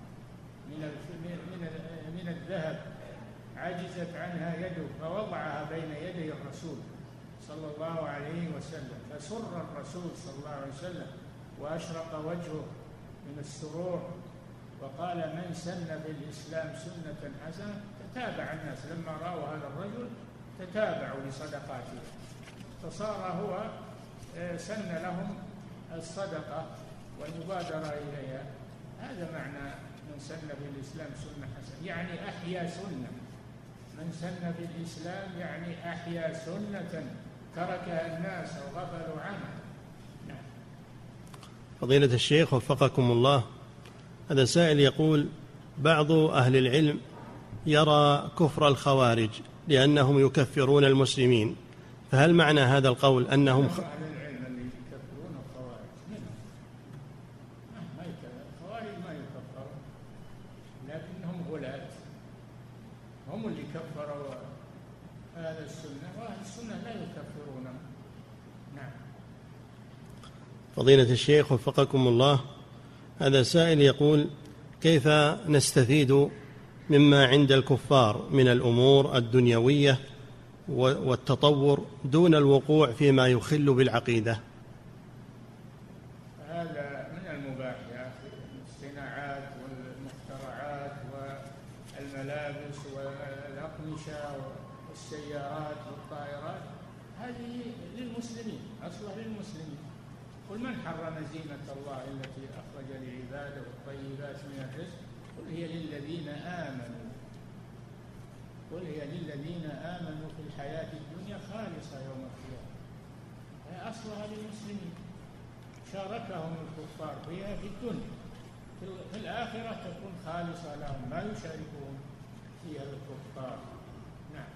من الذهب عجزت عنها يده فوضعها بين يدي الرسول صلى الله عليه وسلم، فسر الرسول صلى الله عليه وسلم وأشرق وجهه من السرور وقال: من سن في الإسلام سنة حسنة. تتابع الناس لما رأوا هذا الرجل تتابعوا لصدقاته، فصار هو سن لهم الصدقة والمبادرة إليها. هذا معنى من سن في الإسلام سنة حسنة، يعني أحيا سنة. من سن في الإسلام يعني أحيا سنة تركها الناس أو غفلوا عنها. نعم. فضيلة الشيخ وفقكم الله، هذا سائل يقول: بعض أهل العلم يرى كفر الخوارج لأنهم يكفرون المسلمين، فهل معنى هذا القول أنهم أهل العلم اللي يكفرون الخوارج منهم؟ الخوارج ما يكفرون، لكنهم غلاة، هم اللي كفروا أهل السنة، وأهل السنة لا يكفرونهم. نعم. فضيلة الشيخ وفقكم الله، هذا سائل يقول: كيف نستفيد مما عند الكفار من الأمور الدنيوية والتطور دون الوقوع فيما يخل بالعقيدة؟ هذا من المباح يا أخي، الصناعات والمخترعات والملابس والأقمشة والسيارات والطائرات، هذه للمسلمين، أصلها للمسلمين. قل: من حرم زينة الله التي أخرج لعباده والطيبات من الرزق قل هي للذين آمنوا، قل هي للذين آمنوا في الحياة الدنيا خالصة يوم القيامة. هي أصلها للمسلمين، شاركهم الكفار فيها في الدنيا، في الآخرة تكون خالصة لهم، ما يشاركون فيها الكفار. نعم.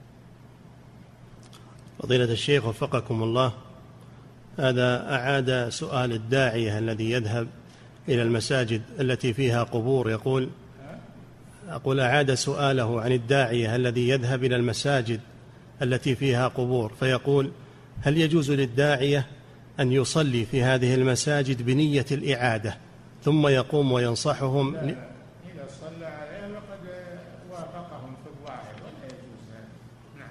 فضيلة الشيخ وفقكم الله، هذا أعاد سؤال الداعية الذي يذهب إلى المساجد التي فيها قبور. أقول أعاد سؤاله عن الداعية الذي يذهب إلى المساجد التي فيها قبور، فيقول: هل يجوز للداعية أن يصلي في هذه المساجد بنية الإعادة ثم يقوم وينصحهم؟ إذا صلى عليها وقد وافقهم في الظاهر ولا يجوز هذا. نعم.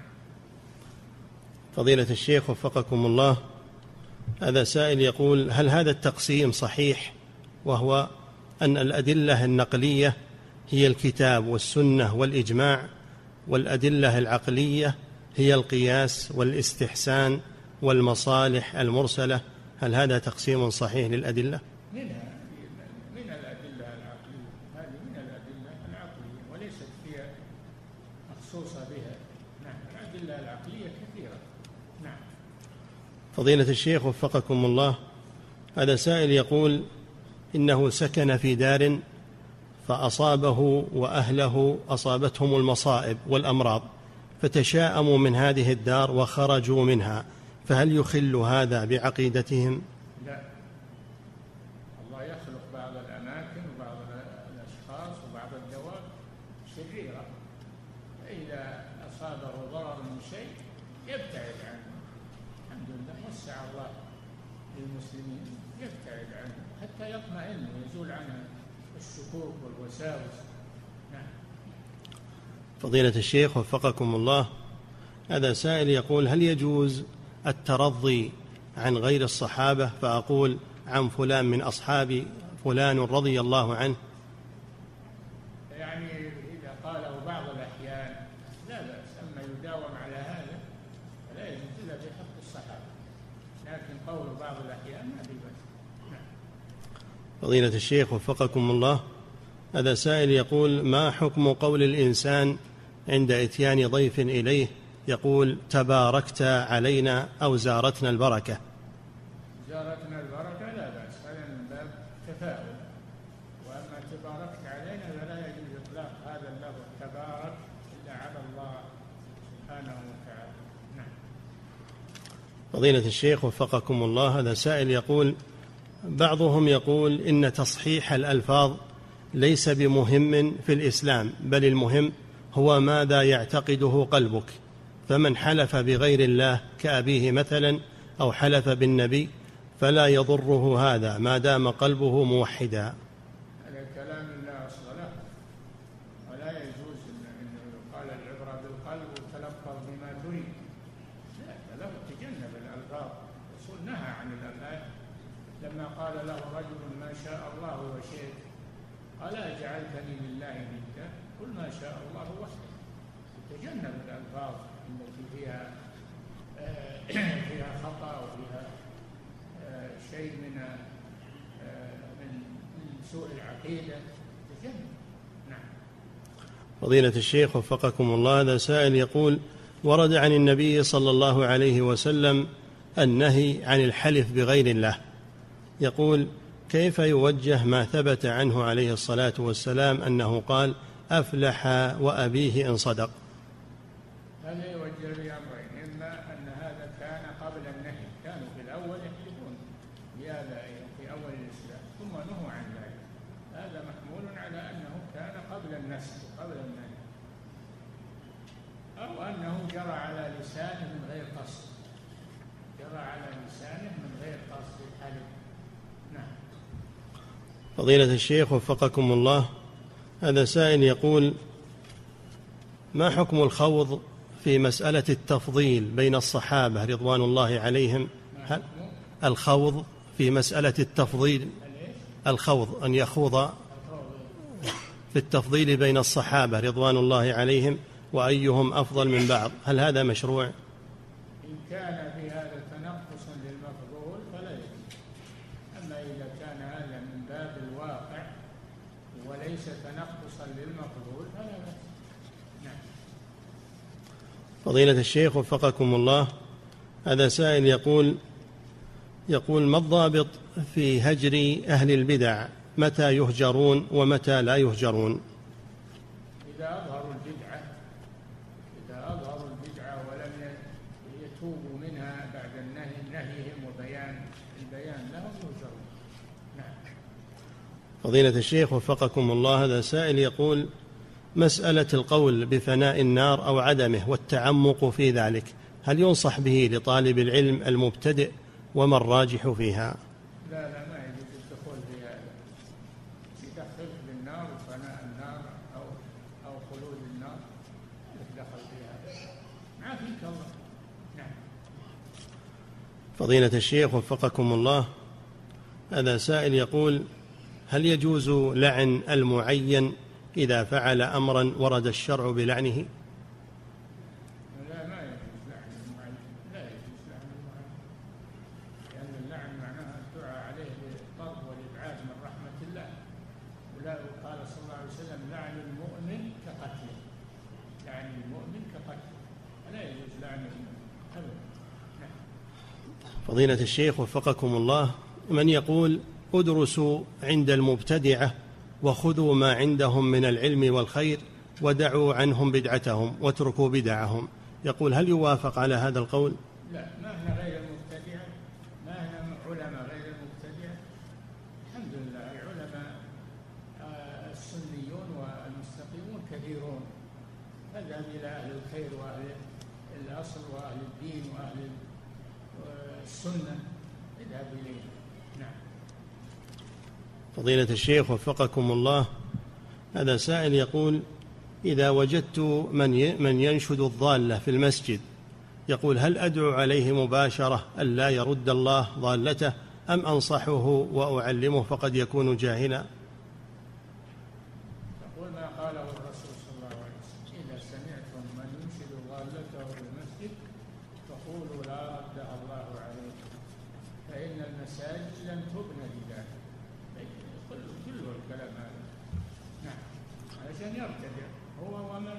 فضيلة الشيخ وفقكم الله، هذا سائل يقول: هل هذا التقسيم صحيح، وهو أن الأدلة النقلية هي الكتاب والسنة والإجماع، والأدلة العقلية هي القياس والاستحسان والمصالح المرسلة؟ هل هذا تقسيم صحيح للأدلة؟ من الأدلة العقلية، هذه من الأدلة العقلية وليست فيها مخصوصة بها. نعم. الأدلة العقلية كثيرة. نعم. فضيلة الشيخ وفقكم الله، هذا سائل يقول: إنه سكن في دار فأصابه وأهله أصابتهم المصائب والأمراض فتشاءموا من هذه الدار وخرجوا منها، فهل يخل هذا بعقيدتهم؟ لا، الله يخلق بعض الأماكن وبعض الأشخاص وبعض الدواب شريرة، فإذا أصابه ضرر من شيء يبتعد عنه. الحمد لله وسع الله للمسلمين، يبتعد عنه حتى يطمئن ويزول عنه الشكوك والوساوس. فضيلة الشيخ وفقكم الله، هذا سائل يقول: هل يجوز الترضي عن غير الصحابة فأقول عن فلان من أصحابي فلان رضي الله عنه؟ يعني إذا قاله بعض الأحيان لا بأس، أما يداوم على هذا فلا يجوز إلا في حق الصحابة، لكن قول بعض الأحيان ما في بأس. فضيلة الشيخ وفقكم الله، هذا سائل يقول: ما حكم قول الإنسان عند إتيان ضيف إليه يقول تباركت علينا أو زارتنا البركة؟ زارتنا البركة لا بأس، هذا من باب تفاؤل، وأما تباركت علينا فلا يجوز إطلاق هذا اللفظ تبارك إلا على الله سبحانه وتعالى. نعم. فضيلة الشيخ وفقكم الله، هذا سائل يقول: بعضهم يقول إن تصحيح الألفاظ ليس بمهم في الإسلام، بل المهم هو ماذا يعتقده قلبك، فمن حلف بغير الله كأبيه مثلا أو حلف بالنبي فلا يضره هذا ما دام قلبه موحدا. هذا كلام لا أصل له، ولا يجوز أن قال العبرة بالقلب وتلفظ بما تريد، لا، تجنب الألفاظ. الرسول نهى عن الألفاظ لما قال له رجل ما شاء الله وشئت قال أجعلتني لله ندا، قل ما شاء الله وحده. تجنب الألفاظ التي فيها خطأ وفيها شيء من سوء العقيدة، تجنب. نعم. فضيلة الشيخ وفقكم الله، هذا سائل يقول: ورد عن النبي صلى الله عليه وسلم النهي عن الحلف بغير الله، يقول: كيف يوجه ما ثبت عنه عليه الصلاة والسلام أنه قال أفلح وأبيه إن صدق؟ هذا يوجه بأمرين: إما أن هذا كان قبل النهي، كانوا في الأول يحلفون بآبائهم في أول الإسلام ثم نهوا عن ذلك، هذا محمول على أنه كان قبل النسخ قبل النهي، أو أنه جرى على لسانه من غير قصد، جرى على لسانه من غير قصد الحلف. نعم. فضيلة الشيخ وفقكم الله، هذا سائل يقول: ما حكم الخوض في مسألة التفضيل بين الصحابة رضوان الله عليهم؟ الخوض في مسألة التفضيل، الخوض أن يخوض في التفضيل بين الصحابة رضوان الله عليهم وأيهم أفضل من بعض، هل هذا مشروع؟ إن كان في هذا تنقصا للمفضول فلا يجوز، أما إذا كان هذا من باب الواقع وليس تنقصا للمفضول فلا بأس. نعم. فضيلة الشيخ وفقكم الله، هذا سائل يقول ما الضابط في هجر أهل البدع؟ متى يهجرون ومتى لا يهجرون؟ إذا أظهروا البدعة ولم يتوبوا منها بعد نهيهم وبيان لهم يهجرون. نعم. فضيلة الشيخ وفقكم الله، هذا سائل يقول: مسألة القول بفناء النار أو عدمه والتعمق في ذلك، هل ينصح به لطالب العلم المبتدئ وما الراجح فيها؟ لا ما يجوز الدخول في هذا، يدخل بالنار وفناء النار أو خلود النار، يدخل في هذا، ما فيك الله. نعم. فضيلة الشيخ وفقكم الله، هذا سائل يقول: هل يجوز لعن المعين إذا فعل أمرا ورد الشرع بلعنه؟ لا ما يجوز لعن المعين، لا يجوز لعن المعين، لأن اللعن معناها الدعاء عليه بالطرد والإبعاد من رحمة الله، قال صلى الله عليه وسلم لعن المؤمن كقتله، لعن المؤمن كقتله، فلا يجوز لعن المؤمن أبدا. فضيلة الشيخ وفقكم الله، من يقول ادرسوا عند المبتدعة وخذوا ما عندهم من العلم والخير ودعوا عنهم بدعتهم واتركوا بدعهم، يقول هل يوافق على هذا القول؟ لا، ما هنا غير المبتدعة، ما هنا علماء غير المبتدعة، الحمد لله العلماء السنيون والمستقيمون كثيرون، فاذهب إلى أهل الخير وأهل الأصل وأهل الدين وأهل السنة، اذهب إليهم. نعم. فضيلة الشيخ وفقكم الله، هذا سائل يقول: إذا وجدت من ينشد الضالة في المسجد، يقول هل أدعو عليه مباشرة ألا يرد الله ضالته أم أنصحه وأعلمه فقد يكون جاهلا؟ يقول ما قاله الرسول صلى الله عليه وسلم: إذا سمعتم من ينشد ضالته في المسجد فقولوا لا ردها الله عليه، فإن المساجد لم تبنى لذلك. كله الكلام هذا نعم علشان يرتدع هو ومن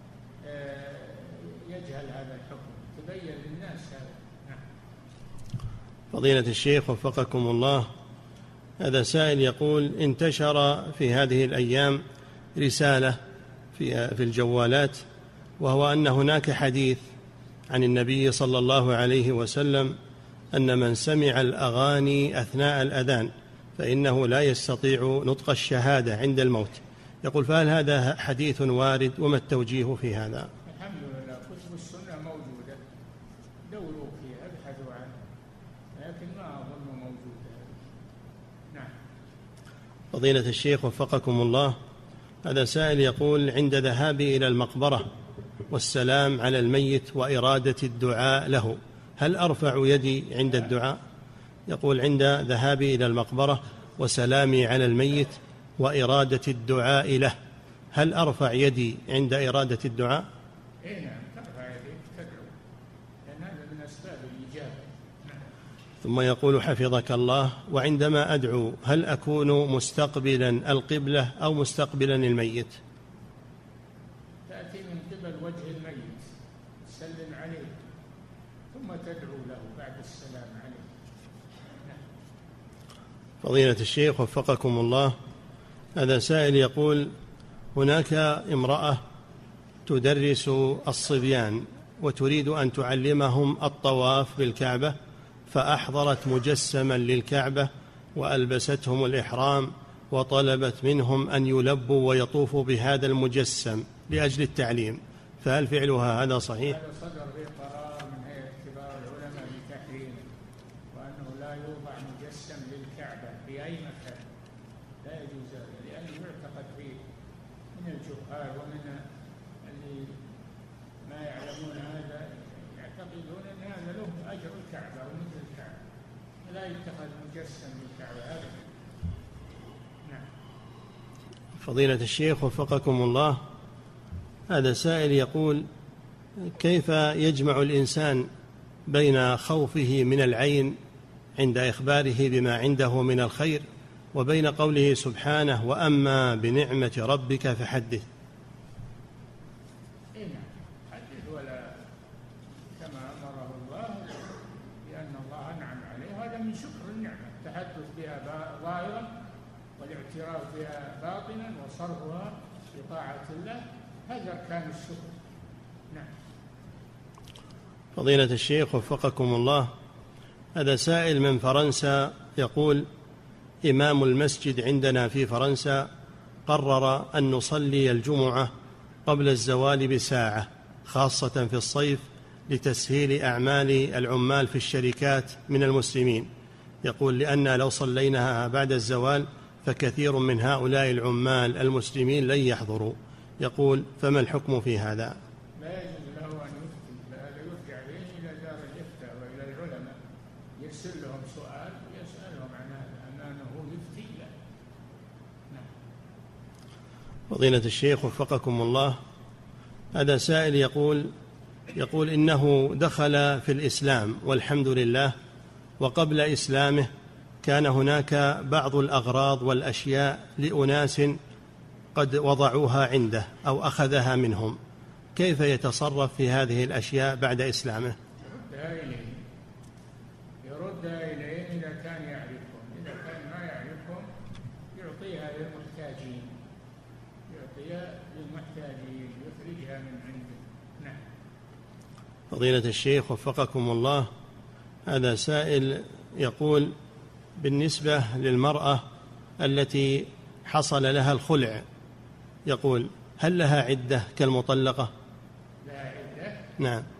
يجهل هذا الحكم، تبين للناس هذا. نعم. فضيلة الشيخ وفقكم الله، هذا سائل يقول انتشر في هذه الأيام رسالة في الجوالات، وهو أن هناك حديث عن النبي صلى الله عليه وسلم أن من سمع الأغاني أثناء الأذان فإنه لا يستطيع نطق الشهادة عند الموت. يقول فهل هذا حديث وارد وما التوجيه في هذا؟ الحمد لله كتب السنة موجودة، دوروا فيها ابحثوا عنها، لكن ما أظن موجودة. نعم. فضيلة الشيخ وفقكم الله، هذا سائل يقول عند ذهابي إلى المقبرة والسلام على الميت وإرادة الدعاء له هل أرفع يدي عند الدعاء؟ يقول عند ذهابي إلى المقبرة وسلامي على الميت وإرادة الدعاء له هل أرفع يدي عند إرادة الدعاء؟ إيه نعم، ترفع يديك تدعو، لأن هذا من أسباب الإجابة. نعم. ثم يقول حفظك الله وعندما أدعو هل أكون مستقبلا القبلة أو مستقبلا الميت؟ تأتي من قبل وجه الميت تسلم عليه ثم تدعو له بعد السلام عليه. نعم. فضيلة الشيخ وفقكم الله، هذا سائل يقول هناك امرأة تدرس الصبيان وتريد أن تعلمهم الطواف بالكعبة، فأحضرت مجسما للكعبة وألبستهم الإحرام وطلبت منهم أن يلبوا ويطوفوا بهذا المجسم لأجل التعليم، فهل فعلها هذا صحيح؟ هذا صدر به قرار من هيئة كبار العلماء بتحريمه، وأنه لا يوضع مجسم للكعبة في أي مكان، لا يجوز هذا، لأنه يعتقد فيه من الجهال ومن اللي ما يعلمون هذا، يعتقدون أن هذا له أجر الكعبة ومثل الكعبة، لا يتخذ مجسم للكعبة هذا. نعم. فضيلة الشيخ وفقكم الله، هذا سائل يقول كيف يجمع الإنسان بين خوفه من العين عند إخباره بما عنده من الخير وبين قوله سبحانه وأما بنعمة ربك فحدث؟ إيه نعم، حدث ولا كما أمره الله، لأن الله أنعم عليه، هذا من شكر النعمة، التحدث بها ظاهرا والاعتراف بها باطنا وصرفها بطاعة الله، هذا أركان الشكر. نعم. فضيلة الشيخ وفقكم الله، هذا سائل من فرنسا يقول إمام المسجد عندنا في فرنسا قرر أن نصلي الجمعة قبل الزوال بساعة، خاصة في الصيف لتسهيل أعمال العمال في الشركات من المسلمين. يقول لأن لو صليناها بعد الزوال فكثير من هؤلاء العمال المسلمين لن يحضروا. يقول فما الحكم في هذا؟ لا يجوز له أن يفتي، هذا يرجع به إلى دار الإفتاء وإلى العلماء، يرسل لهم سؤال ويسألهم عن هذا، أنه يفتي له. نعم. فضيلة الشيخ وفقكم الله، هذا سائل يقول إنه دخل في الإسلام والحمد لله، وقبل إسلامه كان هناك بعض الأغراض والأشياء لأناس قد وضعوها عنده أو أخذها منهم، كيف يتصرف في هذه الأشياء بعد إسلامه؟ يردها إليهم إذا كان يعرفهم، إذا كان ما يعرفهم يعطيها للمحتاجين، يخرجها من عنده. نعم. فضيلة الشيخ وفقكم الله، هذا سائل يقول بالنسبة للمرأة التي حصل لها الخلع، يقول هل لها عدة كالمطلقة؟ لها عدة؟ نعم.